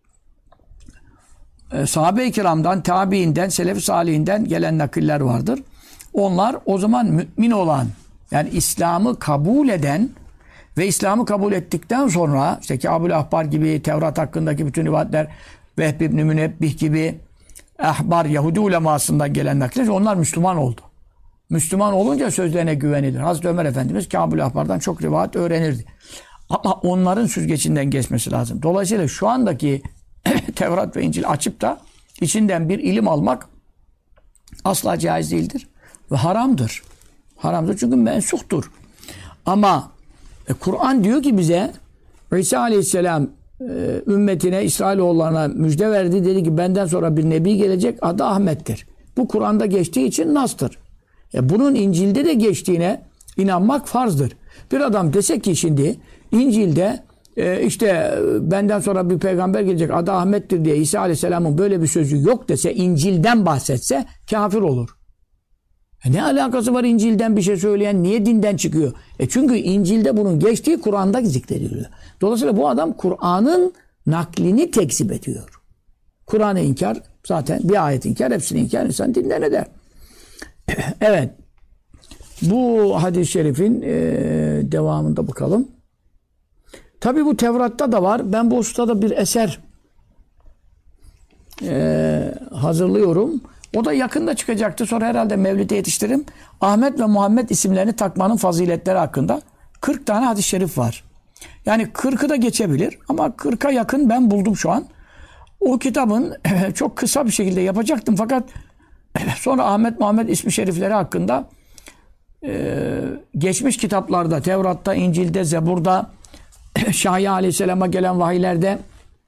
sahabe-i kiramdan, tabiinden, selef-i salihinden gelen nakiller vardır. Onlar o zaman mümin olan, yani İslam'ı kabul eden ve İslam'ı kabul ettikten sonra işte Kâbul Ahbar gibi, Tevrat hakkındaki bütün rivayetler, Vehb ibn Münebbih gibi ahbar, Yahudi ulemasından gelen nakiller, onlar Müslüman oldu. Müslüman olunca sözlerine güvenilir. Hazreti Ömer Efendimiz Kâbul Ahbar'dan çok rivayet öğrenirdi. Ama onların süzgecinden geçmesi lazım. Dolayısıyla şu andaki Tevrat ve İncil açıp da içinden bir ilim almak asla caiz değildir ve haramdır. Haramdır çünkü mensuhtur. Ama Kur'an diyor ki bize, İsa Aleyhisselam ümmetine, İsrailoğullarına müjde verdi. Dedi ki benden sonra bir nebi gelecek, adı Ahmet'tir. Bu Kur'an'da geçtiği için nastır. Bunun İncil'de de geçtiğine inanmak farzdır. Bir adam dese ki şimdi İncil'de işte benden sonra bir peygamber gelecek, adı Ahmet'tir diye, İsa Aleyhisselam'ın böyle bir sözü yok dese, İncil'den bahsetse kafir olur. Ne alakası var İncil'den bir şey söyleyen? Niye dinden çıkıyor? Çünkü İncil'de bunun geçtiği Kur'an'da zikrediliyor. Dolayısıyla bu adam Kur'an'ın naklini tekzip ediyor. Kur'an'ı inkar, zaten bir ayet inkar, hepsini inkar, insan dinden eder. Evet. Bu hadis-i şerifin devamında bakalım. Tabi bu Tevrat'ta da var. Ben bu husustada bir eser hazırlıyorum. O da yakında çıkacaktı. Sonra herhalde Mevlid'e yetiştiririm. Ahmet ve Muhammed isimlerini takmanın faziletleri hakkında 40 tane hadis-i şerif var. Yani 40'ı da geçebilir. Ama 40'a yakın ben buldum şu an. O kitabın çok kısa bir şekilde yapacaktım. Fakat sonra Ahmet Muhammed ismi şerifleri hakkında geçmiş kitaplarda, Tevrat'ta, İncil'de, Zebur'da, Şahya Aleyhisselam'a gelen vahiylerde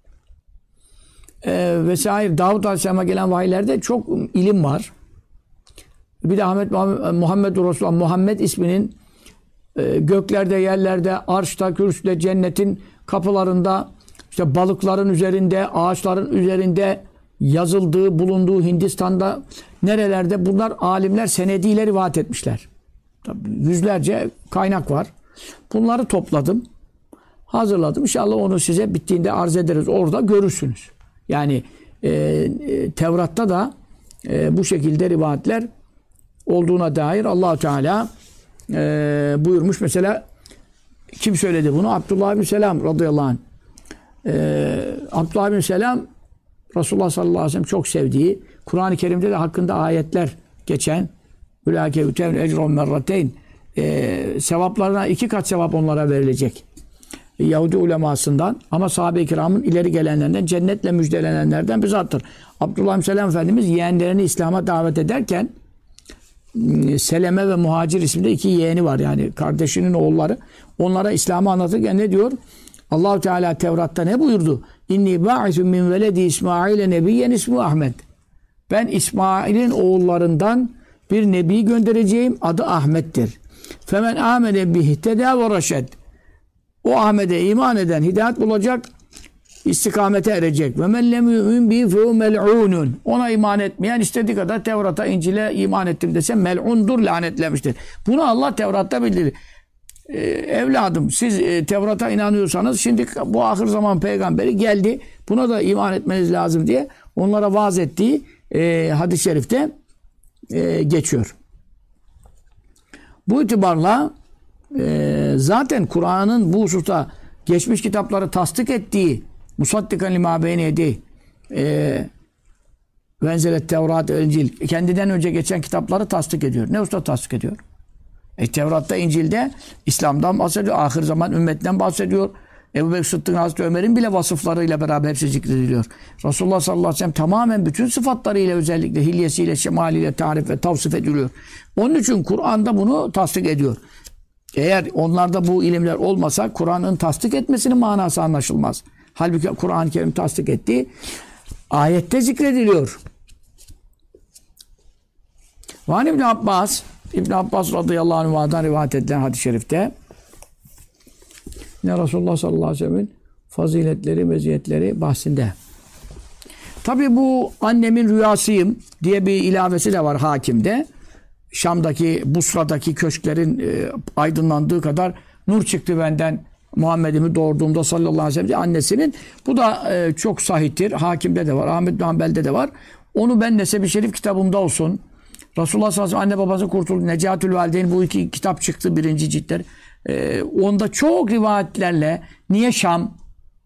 vesaire, Davud Aleyhisselam'a gelen vahiylerde çok ilim var. Bir de Muhammed Resulullah, Muhammed isminin göklerde, yerlerde, arşta, kürsüde, cennetin kapılarında, işte balıkların üzerinde, ağaçların üzerinde yazıldığı, bulunduğu Hindistan'da, nerelerde, bunlar alimler senediyle rivayet etmişler. Tabii yüzlerce kaynak var. Bunları topladım, hazırladım. İnşallah onu size bittiğinde arz ederiz. Orada görürsünüz. Yani Tevrat'ta da bu şekilde rivayetler olduğuna dair Allah-u Teala buyurmuş. Mesela kim söyledi bunu? Abdullah bin Selam radıyallahu anh. Abdullah bin Selam Resulullah sallallahu aleyhi ve sellem çok sevdiği, Kur'an-ı Kerim'de de hakkında ayetler geçen, Ülâke yütevn ecron merrateyn, sevaplarına 2 kat sevap onlara verilecek. Yahudi ulemasından, ama sahabe-i kiramın ileri gelenlerinden, cennetle müjdelenenlerden bir zattır. Abdullah bin Selam Efendimiz yeğenlerini İslam'a davet ederken Seleme ve Muhacir isimli 2 yeğeni var, yani kardeşinin oğulları. Onlara İslam'ı anlatırken ne diyor? Allah-u Teala Tevrat'ta ne buyurdu? İnni ba'ithun min veledi İsmail'e nebiyyen ismu Ahmet. Ben İsmail'in oğullarından bir nebi göndereceğim, adı Ahmet'tir. Femen amene bihteda ve reşed. O Ahmet'e iman eden hidayet bulacak, istikamete erecek. Ve men lem yu'min bi fehu mel'unun. Ona iman etmeyen istediği kadar Tevrat'a, İncil'e iman ettim dese mel'undur, lanetlemiştir. Bunu Allah Tevrat'ta bildirir. Evladım, siz Tevrat'a inanıyorsanız şimdi bu ahir zaman peygamberi geldi, buna da iman etmeniz lazım diye onlara vaaz ettiği hadis-i şerifte geçiyor. Bu itibarla zaten Kur'an'ın bu hususta geçmiş kitapları tasdik ettiği musaddikan lima beyne yedeyhi ve enzelet Tevrat ve İncil kendinden önce geçen kitapları tasdik ediyor. Ne usta tasdik ediyor? Tevrat'ta, İncil'de İslam'dan bahsediyor. Ahir zaman ümmetten bahsediyor. Ebu Bekir Sıddık'ın, Hazreti Ömer'in bile vasıflarıyla beraber hepsi zikrediliyor. Resulullah sallallahu aleyhi ve sellem tamamen bütün sıfatlarıyla, özellikle hilyesiyle, şemaliyle tarif ve tavsif ediliyor. Onun için Kur'an'da bunu tasdik ediyor. Eğer onlarda bu ilimler olmasa Kur'an'ın tasdik etmesinin manası anlaşılmaz. Halbuki Kur'an-ı Kerim tasdik ettiği ayette zikrediliyor. Vani İbn Abbas radıyallahu anh'dan rivayet edilen hadis-i şerifte yine Resulullah sallallahu aleyhi ve sellem'in faziletleri, meziyetleri bahsinde. Tabi bu annemin rüyasıyım diye bir ilavesi de var Hakim'de. Şam'daki, Busra'daki köşklerin aydınlandığı kadar nur çıktı benden Muhammed'imi doğurduğumda sallallahu aleyhi ve sellem diye annesinin. Bu da çok sahihtir. Hakim'de de var, Ahmed bin Hanbel'de de var. Onu ben Nesebi Şerif kitabımda olsun. Resulullah sallallahu aleyhi ve sellem anne babası kurtuldu. Necatül Valideyn bu iki kitap çıktı, birinci ciltler. Onda çok rivayetlerle niye Şam?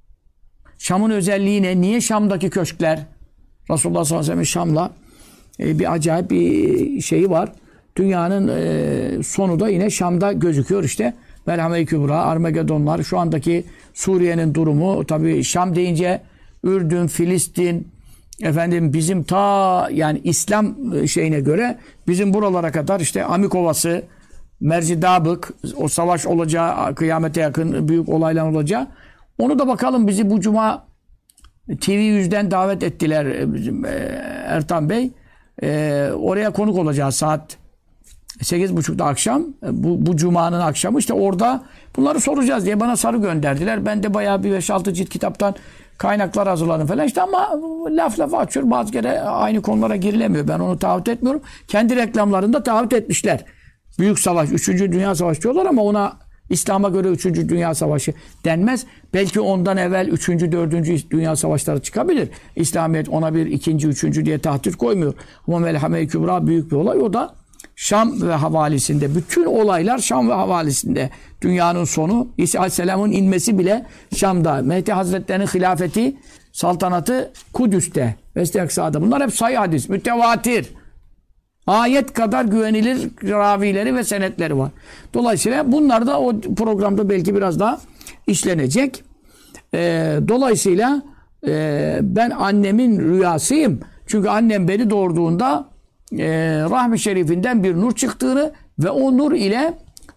Şam'ın özelliği ne? Niye Şam'daki köşkler? Resulullah sallallahu aleyhi ve sellem Şam'la bir acayip bir şeyi var. Dünyanın sonu da yine Şam'da gözüküyor işte. Melhame-i Kübra, Armagedonlar, şu andaki Suriye'nin durumu. Tabii Şam deyince Ürdün, Filistin, efendim bizim ta yani İslam şeyine göre bizim buralara kadar işte Amikovası, Merzidabık, o savaş olacağı, kıyamete yakın büyük olaylar olacağı. Onu da bakalım bizi bu cuma TV100'den davet ettiler bizim Ertan Bey. Oraya konuk olacağız saat 8.30'da akşam. Bu cumanın akşamı işte orada bunları soracağız diye bana sarı gönderdiler. Ben de bayağı bir 5-6 cilt kitaptan kaynaklar hazırladım falan işte ama laf lafa açıyor. Bazı kere aynı konulara girilemiyor. Ben onu taahhüt etmiyorum. Kendi reklamlarında taahhüt etmişler. Büyük savaş, 3. Dünya Savaşı diyorlar ama ona İslam'a göre 3. Dünya Savaşı denmez. Belki ondan evvel 3. 4. Dünya Savaşları çıkabilir. İslamiyet ona bir 2. 3. diye tahdit koymuyor. Ama Melhame-i Kübra büyük bir olay. O da Şam ve havalisinde. Bütün olaylar Şam ve havalisinde. Dünyanın sonu, İsa Aleyhisselam'ın inmesi bile Şam'da. Mehdi Hazretleri'nin hilafeti, saltanatı Kudüs'te. Vesteksa'da. Bunlar hep sahih hadis. Mütevatir. Ayet kadar güvenilir ravileri ve senetleri var. Dolayısıyla bunlar da o programda belki biraz daha işlenecek. Dolayısıyla ben annemin rüyasıyım. Çünkü annem beni doğurduğunda rahmi şerifinden bir nur çıktığını ve o nur ile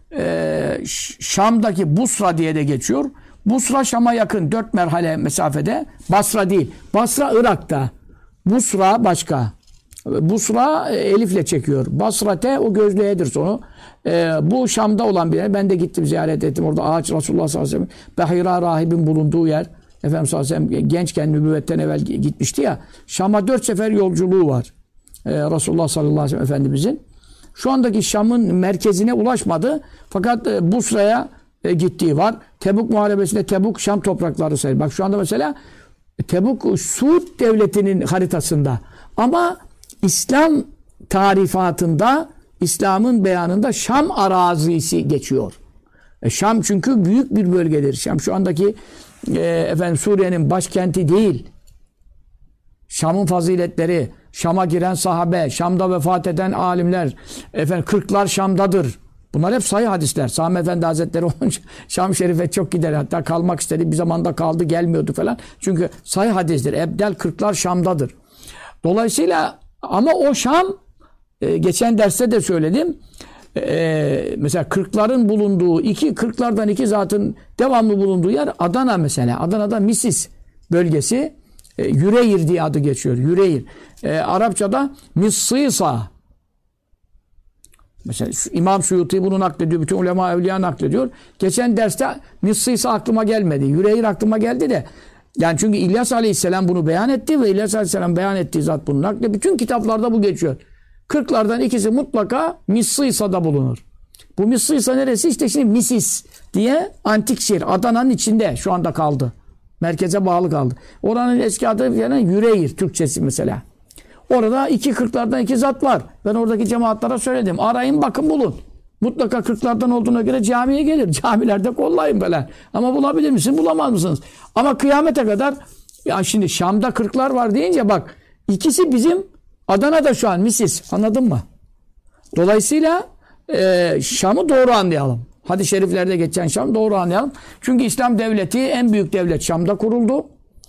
Şam'daki Busra diye de geçiyor. Busra Şam'a yakın 4 merhale mesafede. Basra değil. Basra Irak'ta. Busra başka. Busra elifle çekiyor. Basrate o gözlüğedir sonu. Bu Şam'da olan bir yer. Ben de gittim ziyaret ettim. Orada ağaç Resulullah sallallahu aleyhi ve sellem Behira rahibin bulunduğu yer. Efendimiz sallallahu aleyhi ve sellem gençken nübüvvetten evvel gitmişti ya. Şam'a 4 sefer yolculuğu var. Resulullah sallallahu aleyhi ve sellem Efendimizin. Şu andaki Şam'ın merkezine ulaşmadı. Fakat Busra'ya gittiği var. Tebuk Muharebesi'nde Tebuk Şam toprakları sayılır. Bak şu anda mesela Tebuk Suud devletinin haritasında. Ama İslam tarifatında, İslam'ın beyanında Şam arazisi geçiyor. Şam çünkü büyük bir bölgedir. Şam şu andaki Suriye'nin başkenti değil. Şam'ın faziletleri, Şam'a giren sahabe, Şam'da vefat eden alimler, 40'lar Şam'dadır. Bunlar hep sahih hadisler. Sami Efendi Hazretleri Şam Şerif'e çok gider. Hatta kalmak istedi. Bir zamanda kaldı, gelmiyordu falan. Çünkü sahih hadistir. Ebdel 40'lar Şam'dadır. Dolayısıyla ama o Şam geçen derste de söyledim. Mesela 40'ların bulunduğu 40'lardan 2 zatın devamlı bulunduğu yer Adana mesela. Adana'da Misis bölgesi Yüreyir diye adı geçiyor. Yüreyir. Arapçada Missisa. Mesela İmam Suyuti bunu naklediyor. Bütün ulema evliya naklediyor. Geçen derste Missisa aklıma gelmedi. Yüreyir aklıma geldi de. Yani çünkü İlyas Aleyhisselam bunu beyan etti ve İlyas Aleyhisselam beyan ettiği zat bunu naklediyor. Bütün kitaplarda bu geçiyor. 40'lardan ikisi mutlaka Missisa'da bulunur. Bu Missisa neresi? İşte şimdi Misis diye antik şehir. Adana'nın içinde şu anda kaldı. Merkeze bağlı kaldı. Oranın eski adı Yüreyir Türkçesi mesela. Orada 40'lardan 2 zat var. Ben oradaki cemaatlara söyledim. Arayın bakın bulun. Mutlaka 40'lardan olduğuna göre camiye gelir. Camilerde kollayın falan. Ama bulabilir misin? Bulamaz mısınız? Ama kıyamete kadar ya şimdi Şam'da 40'lar var deyince bak ikisi bizim Adana'da şu an misis. Anladın mı? Dolayısıyla Şam'ı doğru anlayalım. Hadis-i şeriflerde geçen Şam doğru anlayalım. Çünkü İslam devleti en büyük devlet Şam'da kuruldu.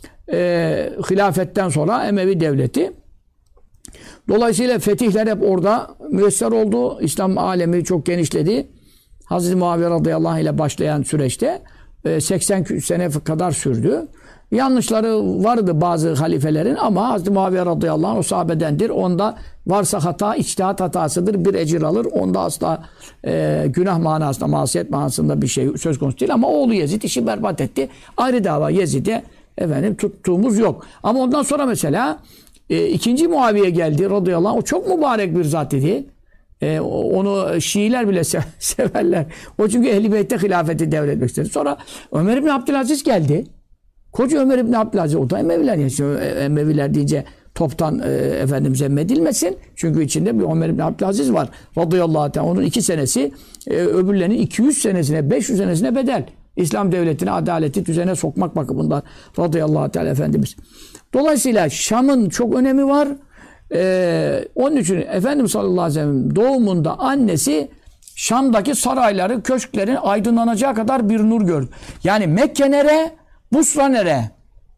Hilafetten sonra Emevi devleti. Dolayısıyla fetihler hep orada müyesser oldu. İslam alemi çok genişledi. Hazreti Muaviye radıyallahu anh ile başlayan süreçte 80 sene kadar sürdü. Yanlışları vardı bazı halifelerin ama Hazreti Muaviye radıyallahu anh o sahabedendir. Onda varsa hata, içtihat hatasıdır. Bir ecir alır. Onda asla günah manasında, masiyet manasında bir şey söz konusu değil. Ama oğlu Yezid işi berbat etti. Ayrı dava Yezid'e tuttuğumuz yok. Ama ondan sonra mesela ikinci Muaviye geldi radıyallahu anh. O çok mübarek bir zat idi. Onu Şiiler bile severler. O çünkü Ehl-i Beyt'te hilafeti devretmek istedi. Sonra Ömer İbni Abdülaziz geldi. Koca Ömer İbni Abdülaziz. O da Emeviler. Yani Emeviler deyince toptan zemmedilmesin. Çünkü içinde bir Ömer İbni Abdülaziz var. Radıyallahu teala. Onun 2 senesi öbürlerinin 200 senesine 500 senesine bedel. İslam devletine adaleti düzene sokmak bakımından radıyallahu teala Efendimiz. Dolayısıyla Şam'ın çok önemi var. Onun için Efendimiz sallallahu aleyhi ve sellem doğumunda annesi Şam'daki sarayları, köşklerin aydınlanacağı kadar bir nur gördü. Yani Mekke nere? Busra nere?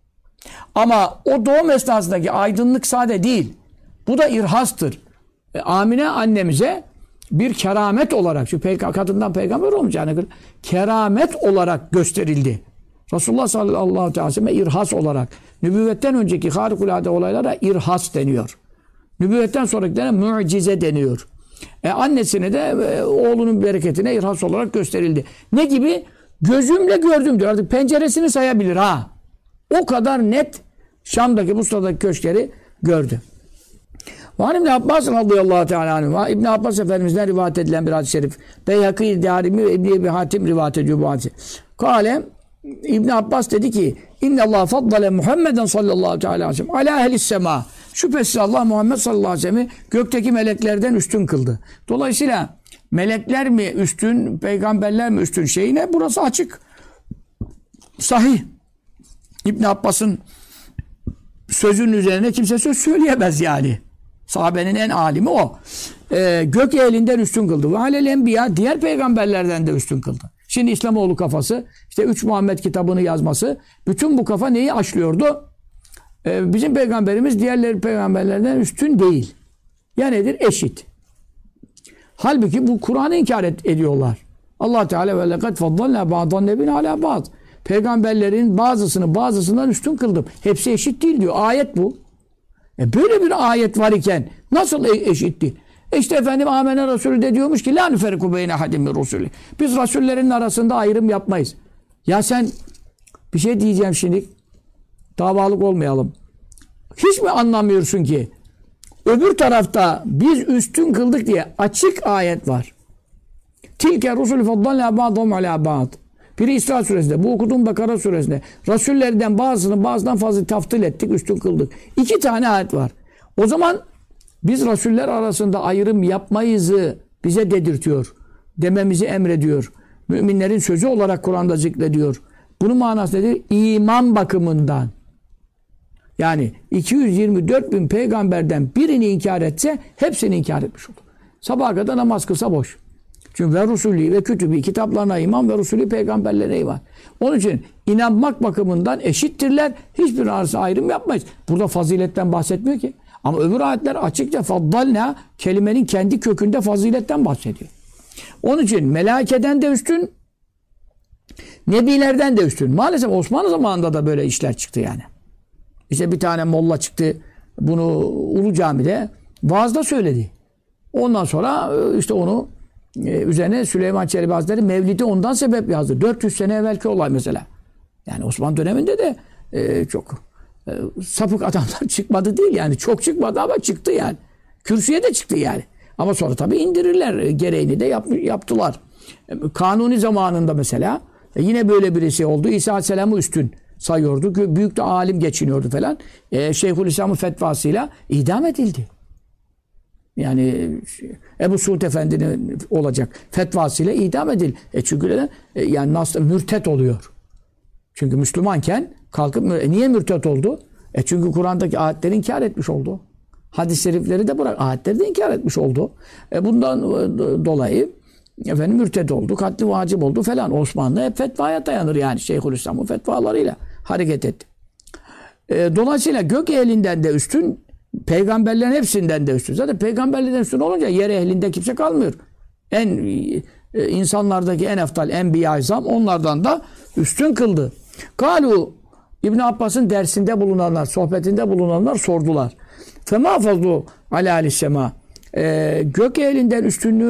Ama o doğum esnasındaki aydınlık sade değil. Bu da irhastır. Amine annemize bir keramet olarak, şu kadından peygamber olmuş yani keramet olarak gösterildi. Resulullah sallallahu aleyhi ve sellem irhas olarak. Nübüvvetten önceki harikulade olaylara irhas deniyor. Nübüvvetten sonrakilerine mucize deniyor. Annesine de oğlunun bereketine irhas olarak gösterildi. Ne gibi? Gözümle gördüm diyor. Artık penceresini sayabilir ha. O kadar net Şam'daki, Busra'daki köşkleri gördü. Ve İbn Abbas radıyallahu teala anhuma, İbn Abbas Efendimiz'den rivayet edilen bir hadis-i şerif. Beyhaki, Darimi ve İbn Ebi Hatim rivayet ediyor bu hadisi. Kale, İbn Abbas dedi ki, İnnallâh faddale Muhammeden sallallahu teala aleyhi ve sellem alâ ehlis semâ. Şüphesiz Allah Muhammed sallallahu aleyhi ve sellem'i gökteki meleklerden üstün kıldı. Dolayısıyla melekler mi üstün, peygamberler mi üstün şeyine burası açık. Sahih. İbn Abbas'ın sözünün üzerine kimse söz söyleyemez yani. Sahabenin en alimi o. Gök elinden üstün kıldı. Ve alel enbiya diğer peygamberlerden de üstün kıldı. Şimdi İslamoğlu kafası, işte 3 Muhammed kitabını yazması, bütün bu kafa neyi aşlıyordu? Bizim peygamberimiz diğerleri peygamberlerden üstün değil. Ya nedir? Eşit. Halbuki bu Kur'an'ı inkar ediyorlar. Allah Teala ve lekad faddalna ba'dan nebine ala ba'd. Peygamberlerin bazısını bazısından üstün kıldım. Hepsi eşit değil diyor. Ayet bu. Böyle bir ayet var iken nasıl eşit değil? İşte efendim Amene Resulü de diyormuş ki la nüferiku beyne hadim min rusulü. Biz rasullerin arasında ayrım yapmayız. Ya sen bir şey diyeceğim şimdi. Davalık olmayalım. Hiç mi anlamıyorsun ki öbür tarafta biz üstün kıldık diye açık ayet var. Tilke rusulü faddalna ba'dhum ala ba'd. Biri İsra suresinde, bu okuduğum Bakara suresinde. Rasullerden bazısını bazıdan fazla taftil ettik, üstün kıldık. 2 tane ayet var. O zaman biz rasuller arasında ayrım yapmayızı bize dedirtiyor. Dememizi emrediyor. Müminlerin sözü olarak Kur'an'da zikrediyor. Bunun manası nedir? İman bakımından. Yani 224 bin peygamberden birini inkar etse hepsini inkar etmiş olur. Sabaha kadar namaz kılsa boş. Çünkü ve Resulü ve kütübü kitaplarına iman ve Resulü peygamberlerine iman. Onun için inanmak bakımından eşittirler. Hiçbir arası ayrım yapmayız. Burada faziletten bahsetmiyor ki. Ama öbür ayetler açıkça faddalna kelimenin kendi kökünde faziletten bahsediyor. Onun için melekeden de üstün, nebilerden de üstün. Maalesef Osmanlı zamanında da böyle işler çıktı yani. İşte bir tane molla çıktı. Bunu Ulu Cami'de vaazda söyledi. Ondan sonra işte onu üzerine Süleyman Çelebi Hazretleri Mevlid'i ondan sebep yazdı. 400 sene evvelki olay mesela. Yani Osmanlı döneminde de çok sapık adamlar çıkmadı değil yani. Çok çıkmadı ama çıktı yani. Kürsüye de çıktı yani. Ama sonra tabii indirirler. Gereğini de yaptılar. Kanuni zamanında mesela yine böyle birisi oldu. İsa Aleyhisselam'ı üstün sayıyordu. Büyük de alim geçiniyordu falan. Şeyhülislam'ın fetvasıyla idam edildi. Yani Ebu Suud Efendi'nin olacak fetvasıyla idam edil. Çünkü neden? Yani nasıl mürtet oluyor. Çünkü Müslümanken kalkıp niye mürtet oldu? Çünkü Kur'an'daki ayetleri inkar etmiş oldu. Hadis-i şerifleri de bırak, ayetleri de inkar etmiş oldu. Bundan dolayı mürted oldu, katli vacip oldu falan. Osmanlı hep fetvaya dayanır yani. Şeyhülislam'ın fetvalarıyla hareket etti. Dolayısıyla gök ehlinden de üstün, peygamberlerin hepsinden de üstün. Zaten peygamberlerden üstün olunca yer ehlinde kimse kalmıyor. İnsanlardaki en eftal enbiya-i izam onlardan da üstün kıldı. Kalu İbn Abbas'ın dersinde bulunanlar, sohbetinde bulunanlar sordular. Fema fazlu ala alisema. Gök ehlinden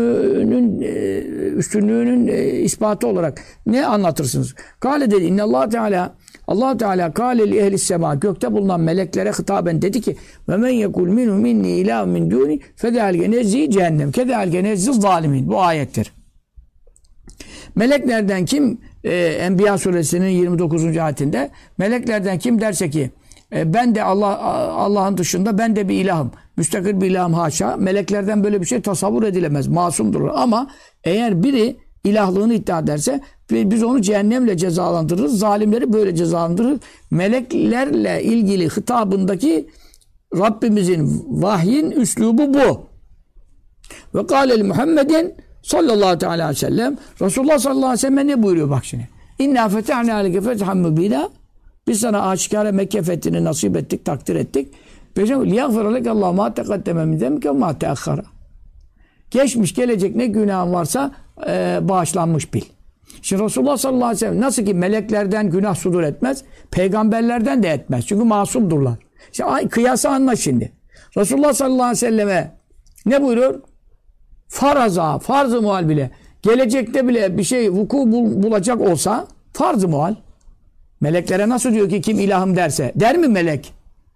üstünlüğünün ispatı olarak ne anlatırsınız? Kale dedi Allah Teala kâle li ehlis sema, gökte bulunan meleklere hitaben dedi ki ve men yekul minhu minni ilâhu min dûni fedâlge nezzi cehennem kedâlge nezzi zalimin. Bu ayettir. Meleklerden kim Enbiya suresinin 29. ayetinde meleklerden kim derse ki ben de Allah'ın dışında ben de bir ilahım. Müstakil bir ilahım haşa. Meleklerden böyle bir şey tasavvur edilemez. Masumdur. Ama eğer biri ilahlığını iddia ederse biz onu cehennemle cezalandırırız. Zalimleri böyle cezalandırırız. Meleklerle ilgili hitabındaki Rabbimizin vahyin üslubu bu. Ve kâleli Muhammedin sallallahu aleyhi ve sellem Resulullah sallallahu aleyhi ve sellem ne buyuruyor bak şimdi. İnna fetehna aleyke fethan mübînâ. Biz sana aşikare Mekke fethini nasip ettik, takdir ettik. لِيَغْفِرَ لَكَ اللّٰهُ مَا تَقَدَّمَ مِنْ ذَنْبِكَ وَمَا تَأَخَّرَ. Geçmiş, gelecek ne günahın varsa bağışlanmış bil. Şimdi Resulullah sallallahu aleyhi ve sellem nasıl ki meleklerden günah sudur etmez, peygamberlerden de etmez. Çünkü masumdurlar. İşte kıyası anla şimdi. Resulullah sallallahu aleyhi ve selleme ne buyuruyor? Farz-ı muhal bile. Gelecekte bile bir şey vuku bulacak olsa farz-ı muhal. Meleklere nasıl diyor ki kim ilahım derse? Der mi melek?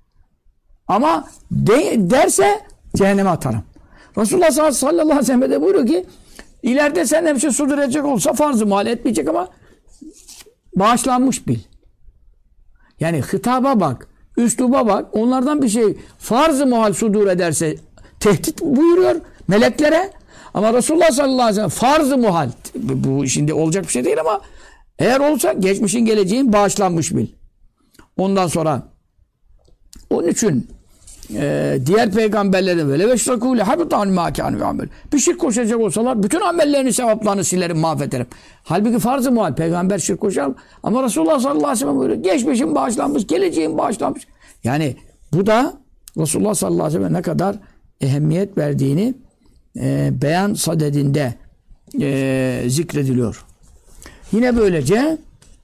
Ama derse cehenneme atarım. Resulullah sallallahu aleyhi ve sellem de buyuruyor ki ileride senden bir şey sudur edecek olsa farz-ı muhal etmeyecek ama bağışlanmış bil. Yani hitaba bak, üsluba bak. Onlardan bir şey farz-ı muhal sudur ederse tehdit buyuruyor meleklere. Ama Resulullah sallallahu aleyhi ve sellem farz-ı muhal. Bu şimdi olacak bir şey değil ama eğer olsa geçmişin geleceğin bağışlanmış bil. Ondan sonra onun için diğer peygamberlerin böyle veşrakûle habitâni mâ kânû amel. Bir şirk koşacak olsalar bütün amellerini, sevaplarını silerim, mahvederim. Halbuki farz-ı muhal. Peygamber şirk koşar ama Resulullah sallallahu aleyhi ve sellem buyuruyor. Geçmişin bağışlanmış, geleceğin bağışlanmış. Yani bu da Resulullah sallallahu aleyhi ve sellem ne kadar ehemmiyet verdiğini beyan sadedinde zikrediliyor. Yine böylece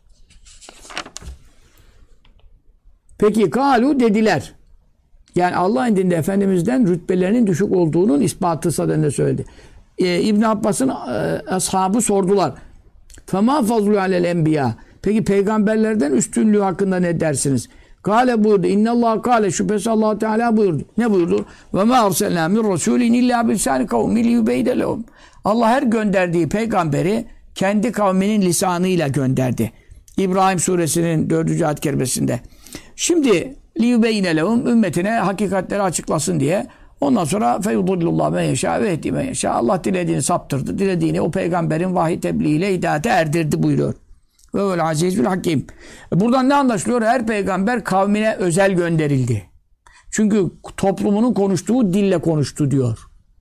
peki kalu dediler. Yani Allah indinde Efendimiz'den rütbelerinin düşük olduğunun ispatı sadedinde söyledi. İbn Abbas'ın ashabı sordular. Fema fazlu alel enbiya. Peki peygamberlerden üstünlüğü hakkında ne dersiniz? Kale buyurdu. İnnallah kale şüphesiz Allah Teala buyurdu. Ne buyurdu? Ve ma arselna min rasulin illa bilisani kavmi liyubeyde lehum. Allah her gönderdiği peygamberi kendi kavminin lisanıyla gönderdi. İbrahim suresinin 4. ayet-i kerimesinde. Şimdi liyubeyne lehum ümmetine hakikatleri açıklasın diye. Ondan sonra feyudullullah men yeşâ ve yehdi men yeşâ. Allah dilediğini saptırdı. Dilediğini o peygamberin vahiy tebliğiyle hidayete erdirdi buyuruyor. Ve vel azizül hakim. Buradan ne anlaşılıyor? Her peygamber kavmine özel gönderildi. Çünkü toplumunun konuştuğu dille konuştu diyor.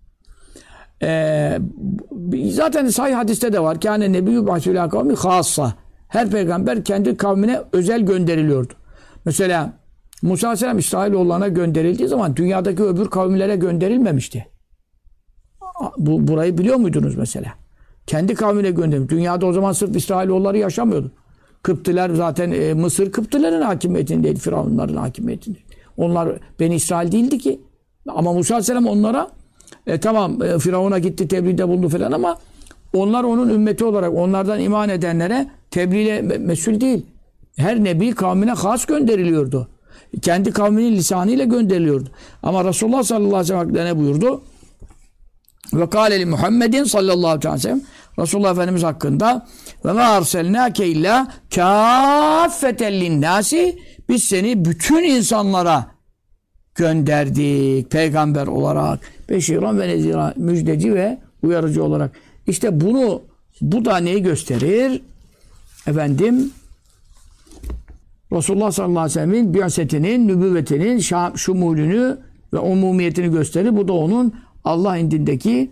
Zaten sahih hadiste de var. Kâne nebiyyü ba'sûlâ kavmi hâssa. Her peygamber kendi kavmine özel gönderiliyordu. Mesela Musa Aleyhisselam İsrailoğullarına gönderildiği zaman dünyadaki öbür kavimlere gönderilmemişti. Burayı biliyor muydunuz mesela? Kendi kavmine gönderilmiş. Dünyada o zaman sırf İsrailoğulları yaşamıyordu. Kıptiler zaten Mısır Kıptilerin hakimiyetindeydi. Firavunların hakimiyetindeydi. Onlar Beni İsrail değildi ki. Ama Musa Aleyhisselam onlara tamam Firavun'a gitti, tebliğde bulundu falan ama onlar onun ümmeti olarak onlardan iman edenlere tebliğle mesul değil. Her nebi kavmine has gönderiliyordu. Kendi kavminin lisanıyla gönderiliyordu. Ama Resulullah sallallahu aleyhi ve sellem ne buyurdu? Ve kâleli Muhammedin sallallahu aleyhi ve sellem Resulullah Efendimiz hakkında ve mâ arselnâke illâ kâffeten linnâsi biz seni bütün insanlara gönderdik peygamber olarak. Beşiran ve nezira, müjdeci ve uyarıcı olarak. İşte bu da neyi gösterir? Efendim Resulullah sallallahu aleyhi ve sellem'in bi'setinin, nübüvvetinin şumulünü ve umumiyetini gösterir. Bu da onun Allah indindeki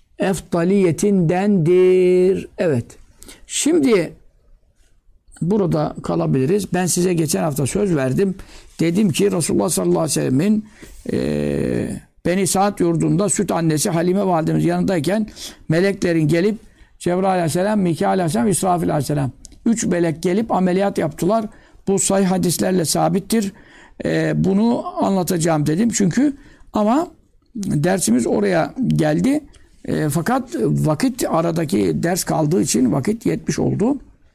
efdaliyetindendir. Evet. Şimdi burada kalabiliriz. Ben size geçen hafta söz verdim. Dedim ki Resulullah sallallahu aleyhi ve sellem'in Beni Sa'd yurdunda süt annesi Halime validemiz yanındayken meleklerin gelip Cebrail aleyhisselam, Mikail aleyhisselam, İsrafil aleyhisselam 3 melek gelip ameliyat yaptılar. Bu sahih hadislerle sabittir. Bunu anlatacağım dedim. Çünkü ama dersimiz oraya geldi. Fakat vakit aradaki ders kaldığı için vakit yetmiş oldu.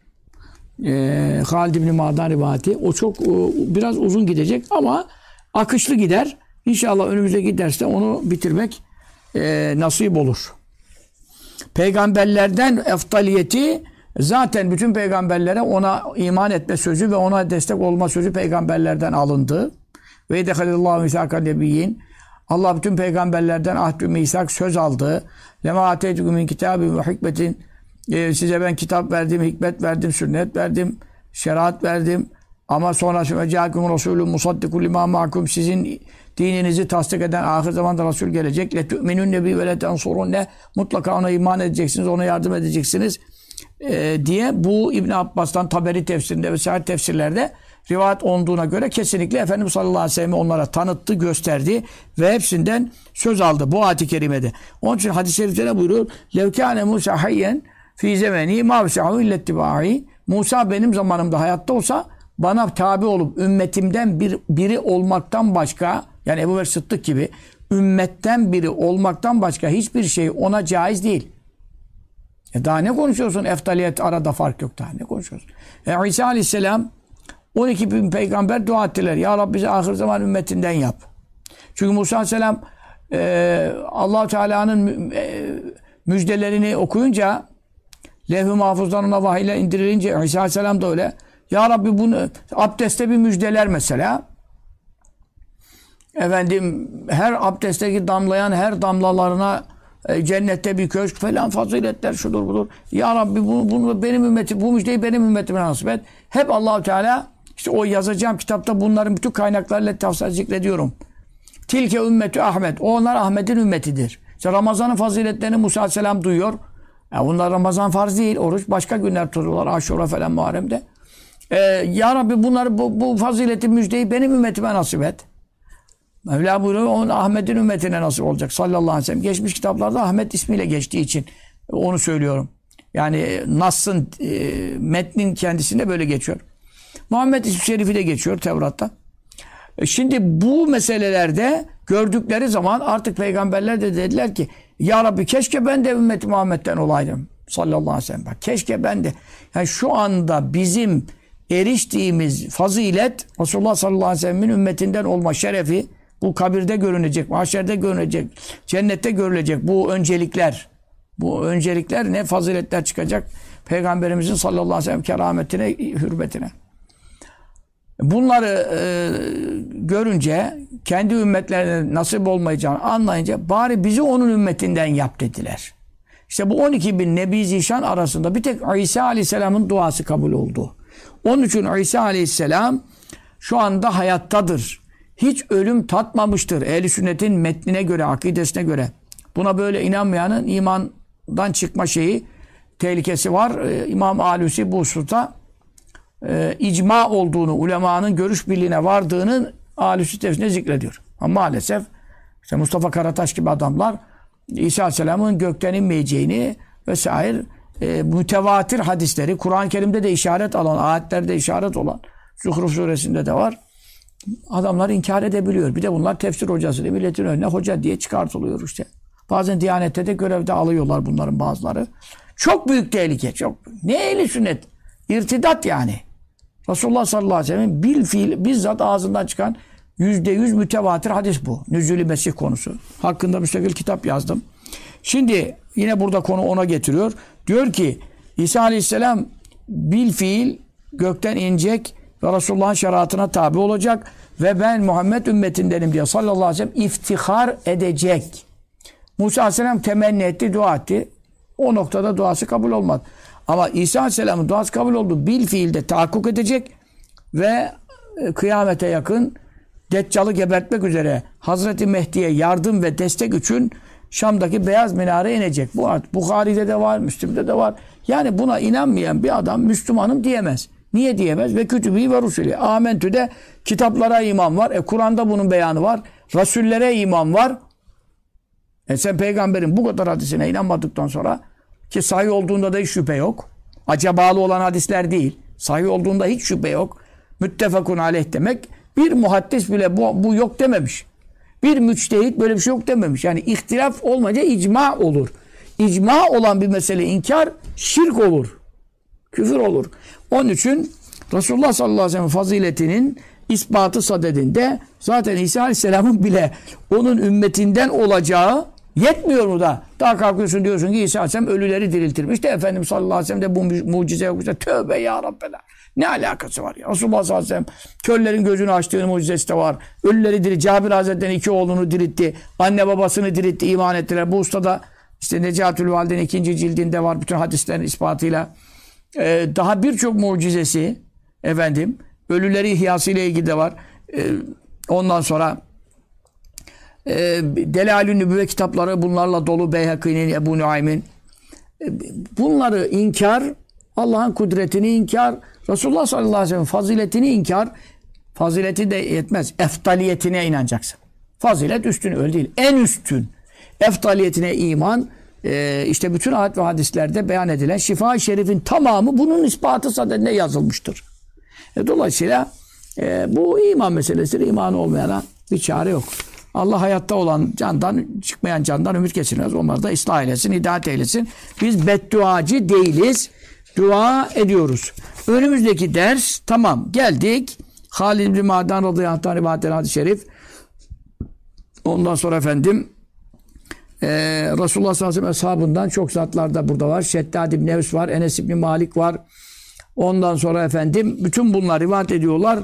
Halid ibn Ma'dan rivayeti. O çok biraz uzun gidecek ama akışlı gider. İnşallah önümüzdeki derste onu bitirmek nasip olur. Peygamberlerden eftaliyeti zaten bütün peygamberlere ona iman etme sözü ve ona destek olma sözü peygamberlerden alındı. Ve dehalillahu misakan nebiyyin. Allah bütün peygamberlerden ahdü misak söz aldı. Lema ateytukum min kitabin ve hikmetin. Size ben kitap verdim, hikmet verdim, sünnet verdim, şeriat verdim. Ama sonra sümecâkum rasûlûn musaddikul limâ ma'akum. Sizin dininizi tasdik eden ahir zamanda Resul gelecek. Letü'minün nebi ve letensurunne. Mutlaka ona iman edeceksiniz, ona yardım edeceksiniz. Diye bu İbn Abbas'tan Taberi tefsirinde ve sair tefsirlerde rivayet olduğuna göre kesinlikle Efendimiz sallallahu aleyhi ve sellem onlara tanıttı, gösterdi ve hepsinden söz aldı bu ayet-i kerimede. Onun için hadis-i şerifte ne buyuruyor? Levkâne Musa hayyen fî zemeni mâ vesahu illettiba'i. Musa benim zamanımda hayatta olsa bana tabi olup ümmetimden biri olmaktan başka, yani Ebu Bekir Sıddık gibi ümmetten biri olmaktan başka hiçbir şey ona caiz değil. Daha ne konuşuyorsun? Eftaliyet arada fark yok, daha ne konuşuyorsun? İsa aleyhisselam 12 bin peygamber dua ettiler. Ya Rabbi bizi ahir zaman ümmetinden yap. Çünkü Musa aleyhisselam Allah-u Teala'nın müjdelerini okuyunca levh-i mahfuzdan ona vahiyle indirilince İsa aleyhisselam da öyle. Ya Rabbi bunu abdestte bir müjdeler mesela. Efendim her abdestteki damlayan her damlalarına cennette bir köşk falan faziletler şudur budur. Ya Rabbi bunu benim ümmetim, bu müjdeyi benim ümmetime nasip et. Hep Allah-u Teala işte o yazacağım kitapta bunların bütün kaynaklarıyla tafsir zikrediyorum. Tilke ümmetü Ahmet. O onlar Ahmet'in ümmetidir. İşte Ramazan'ın faziletlerini Musa aleyhisselam duyuyor. Ya bunlar Ramazan farz değil. Oruç başka günler tutuyorlar. Aşura falan Muharrem'de. Ya Rabbi bunları bu fazileti müjdeyi benim ümmetime nasip et. Mevla buyuruyor, onun Ahmet'in ümmetine nasip olacak sallallahu aleyhi ve sellem. Geçmiş kitaplarda Ahmet ismiyle geçtiği için onu söylüyorum. Yani Nas'ın metnin kendisinde böyle geçiyor. Muhammed ismi şerifi de geçiyor Tevrat'ta. Şimdi bu meselelerde gördükleri zaman artık peygamberler de dediler ki ya Rabbi keşke ben de ümmeti Muhammed'den olaydım sallallahu aleyhi ve sellem. Bak, keşke ben de. Yani şu anda bizim eriştiğimiz fazilet Resulullah sallallahu aleyhi ve sellem'in ümmetinden olma şerefi bu kabirde görünecek, mahşerde görünecek, cennette görülecek bu öncelikler. Bu öncelikler ne faziletler çıkacak Peygamberimizin sallallahu aleyhi ve sellem kerametine, hürmetine. Bunları görünce kendi ümmetlerine nasip olmayacağını anlayınca bari bizi onun ümmetinden yap dediler. İşte bu 12 bin Nebi Zişan arasında bir tek İsa Aleyhisselam'ın duası kabul oldu. Onun için İsa Aleyhisselam şu anda hayattadır. Hiç ölüm tatmamıştır. Ehl-i sünnetin metnine göre, akidesine göre. Buna böyle inanmayanın imandan çıkma şeyi, tehlikesi var. İmam Alusi bu hususta icma olduğunu, ulemanın görüş birliğine vardığını Alusi tefsirinde zikrediyor. Ama maalesef işte Mustafa Karataş gibi adamlar İsa Aleyhisselam'ın gökten inmeyeceğini vesaire mütevatir hadisleri, Kur'an-ı Kerim'de de işaret alan, ayetlerde işaret olan, Zuhruf suresinde de var. Adamlar inkar edebiliyor. Bir de bunlar tefsir hocası diye milletin önüne hoca diye çıkartılıyor işte. Bazen Diyanet'te de görevde alıyorlar bunların bazıları. Çok büyük tehlike, çok büyük. Ne ehli sünnet? İrtidat yani. Resulullah sallallahu aleyhi ve sellem bilfiil bizzat ağzından çıkan %100 mütevatir hadis bu. Nüzul-i Mesih konusu. Hakkında müstakil kitap yazdım. Şimdi yine burada konu ona getiriyor. Diyor ki İsa aleyhisselam bilfiil gökten inecek ve Resulullah'ın şeriatına tabi olacak ve ben Muhammed ümmetindenim diye sallallahu aleyhi ve sellem iftihar edecek. Musa aleyhisselam temenni etti, dua etti. O noktada duası kabul olmadı. Ama İsa aleyhisselamın duası kabul oldu. Bil fiilde tahakkuk edecek ve kıyamete yakın Deccal'ı gebertmek üzere Hazreti Mehdi'ye yardım ve destek için Şam'daki beyaz minare inecek. Bu artık Bukhari'de de var, Müslim'de de var. Yani buna inanmayan bir adam Müslümanım diyemez. Niye diyemez? Ve kütübî ve rusulî. Amentü'de kitaplara iman var. Kur'an'da bunun beyanı var. Rasullere iman var. Sen peygamberin bu kadar hadisine inanmadıktan sonra ki sahih olduğunda da hiç şüphe yok. Acabalı olan hadisler değil. Sahih olduğunda hiç şüphe yok. Müttefekun aleyh demek bir muhaddis bile bu yok dememiş. Bir müçtehit böyle bir şey yok dememiş. Yani ihtilaf olmayınca icma olur. İcma olan bir mesele inkar şirk olur. Küfür olur. Onun için Resulullah sallallahu aleyhi ve sellem faziletinin ispatı sadedinde zaten İsa aleyhisselamın bile onun ümmetinden olacağı yetmiyor mu da? Daha kalkıyorsun diyorsun ki İsa aleyhisselam ölüleri diriltirmiş de Efendimiz sallallahu aleyhi ve sellem de bu mucize yokmuş da tövbe ya Rabbeler. Ne alakası var ya? Resulullah sallallahu aleyhi ve sellem körlerin gözünü açtığı mucizesi de var. Ölüleri diritti. Cabir Hazretleri'nin 2 oğlunu diritti. Anne babasını diritti. İman ettiler. Bu ustada işte Necatül Valide'nin 2. cildinde var. Bütün hadislerin ispatıyla. Daha birçok mucizesi efendim ölüleri ihyasıyla ilgili de var. Ondan sonra Delalü Nübüvve kitapları bunlarla dolu. Beyhaki'nin, Ebu Nuaym'in. Bunları inkar, Allah'ın kudretini inkar, Resulullah sallallahu aleyhi ve sellem faziletini inkar, fazileti de yetmez. Eftaliyetine inanacaksın. Fazilet üstün, öyle değil. En üstün. Eftaliyetine iman, işte bütün ayet ve hadislerde beyan edilen şifa-i şerifin tamamı bunun ispatı sadedinde yazılmıştır. Dolayısıyla bu iman meselesidir. İmanı olmayana bir çare yok. Allah hayatta olan candan, çıkmayan candan ümit kesilmez. Onları da ıslah eylesin, hidayet eylesin. Biz bedduacı değiliz. Dua ediyoruz. Önümüzdeki ders tamam. Geldik. Halid ibn Ma'dan radıyallahu anh rivayet eden hadis-i şerif. Ondan sonra efendim Resulullah sallallahu aleyhi ve sellem ashabından çok zatlar da burada var. Şeddad ibn Evs var. Enes ibn Malik var. Ondan sonra efendim bütün bunlar rivayet ediyorlar.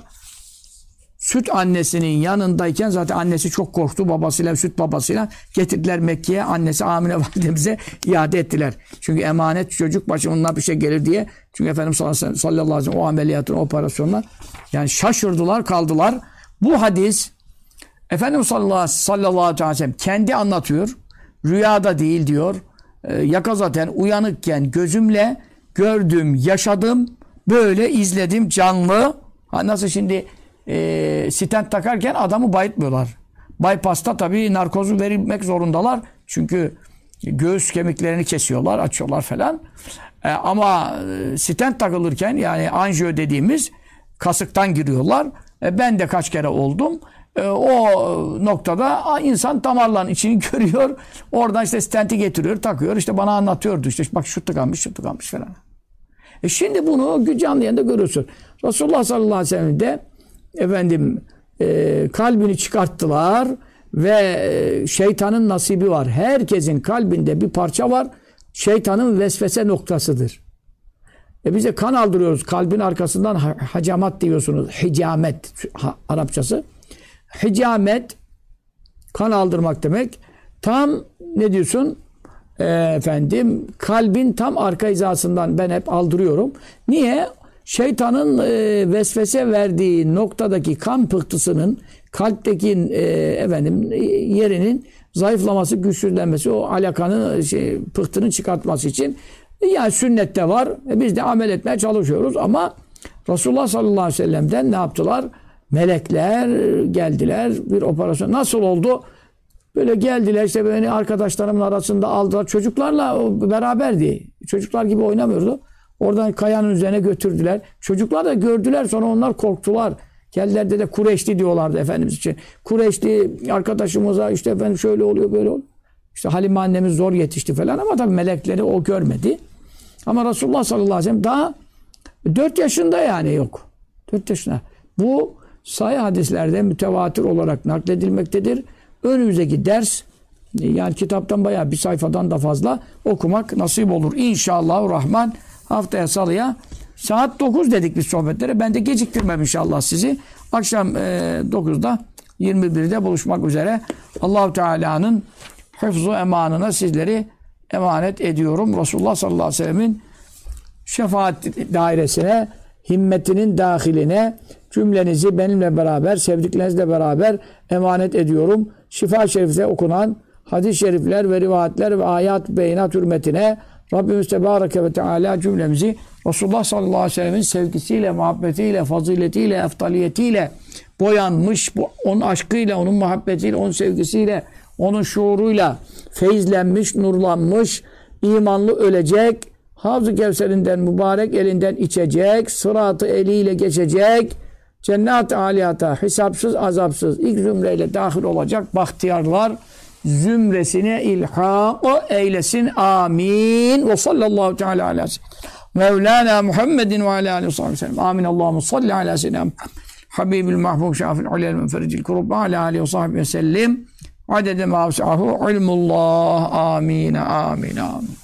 Süt annesinin yanındayken zaten annesi çok korktu babasıyla, süt babasıyla getirdiler Mekke'ye. Annesi Amine validemize iade ettiler. Çünkü emanet çocuk başımından bir şey gelir diye. Çünkü Efendimiz sallallahu aleyhi ve sellem o ameliyatın, o operasyonla yani şaşırdılar, kaldılar. Bu hadis Efendimiz sallallahu aleyhi ve sellem kendi anlatıyor. Rüyada değil diyor. Yakazaten uyanıkken gözümle gördüm, yaşadım. Böyle izledim canlı. Nasıl şimdi stent takarken adamı bayıltmıyorlar. Bypass'ta tabii narkozu verilmek zorundalar. Çünkü göğüs kemiklerini kesiyorlar, açıyorlar falan. Ama stent takılırken yani anjiyo dediğimiz kasıktan giriyorlar. Ben de kaç kere oldum. O noktada insan damarların içini görüyor. Oradan işte stenti getiriyor, takıyor. İşte bana anlatıyordu. İşte bak şu tıkanmış, şu tıkanmış falan. Şimdi bunu canlı yayında görüyorsun. Resulullah sallallahu aleyhi ve sellem de efendim kalbini çıkarttılar ve şeytanın nasibi var. Herkesin kalbinde bir parça var. Şeytanın vesvese noktasıdır. Bize kan aldırıyoruz. Kalbin arkasından hacamat diyorsunuz. Hicamet Arapçası. Hicamet kan aldırmak demek. Tam ne diyorsun? Efendim kalbin tam arka hizasından ben hep aldırıyorum. Niye? Şeytanın vesvese verdiği noktadaki kan pıhtısının kalpteki efendim yerinin zayıflaması, güçsüzlenmesi, o alakanın pıhtının çıkartması için yani sünnette var. Biz de amel etmeye çalışıyoruz ama Resulullah sallallahu aleyhi ve sellem'den ne yaptılar? Melekler geldiler. Bir operasyon. Nasıl oldu? Böyle geldiler işte beni arkadaşlarımın arasında aldılar. Çocuklarla beraberdi. Çocuklar gibi oynamıyordu. Oradan kayanın üzerine götürdüler. Çocuklar da gördüler sonra onlar korktular. Geldiler de Kureyşli diyorlardı Efendimiz için. Kureyşli arkadaşımıza işte efendim şöyle oluyor böyle oluyor. İşte Halime annemiz zor yetişti falan ama tabii melekleri o görmedi. Ama Resulullah sallallahu aleyhi ve sellem daha 4 yaşında yani yok. 4 yaşında. Bu sahih hadislerde mütevatir olarak nakledilmektedir. Önümüzdeki ders yani kitaptan bayağı bir sayfadan da fazla okumak nasip olur. İnşallahurrahman haftaya salıya Saat 9 dedik biz sohbetlere. Ben de geciktirmem inşallah sizi. Akşam 9'da 21'de buluşmak üzere. Allah-u Teala'nın hıfzu emanına sizleri emanet ediyorum. Resulullah sallallahu aleyhi ve sellemin şefaat dairesine, himmetinin dahiline cümlenizi benimle beraber, sevdiklerinizle beraber emanet ediyorum. Şifa-i Şerif'te okunan hadis-i şerifler ve rivayetler ve ayat-ı beyinat hürmetine Rabbimiz Tebareke ve Teala cümlemizi Resulullah sallallahu aleyhi ve sellemin sevgisiyle, muhabbetiyle, faziletiyle, eftaliyetiyle boyanmış, onun aşkıyla, onun muhabbetiyle, onun sevgisiyle, onun şuuruyla feyizlenmiş, nurlanmış, imanlı ölecek, Havz-ı Kevser'inden mübarek elinden içecek, sıratı eliyle geçecek, cennet-i aliyata hesapsız azapsız ilk zümreyle dahil olacak bahtiyarlar zümresine ilhak eylesin. Amin. Ve sallallahu teala ala Mevlana Muhammedin ve ala aleyhi ve sellem. Amin. Allahümme salli ala seyyidina Muhammed. Habibül mahbub şafil ulel menfericil kurub ala aleyhi ve sahbihi ve sellim. Adede mavsahu ilmullah. Amin. Amin. Amin.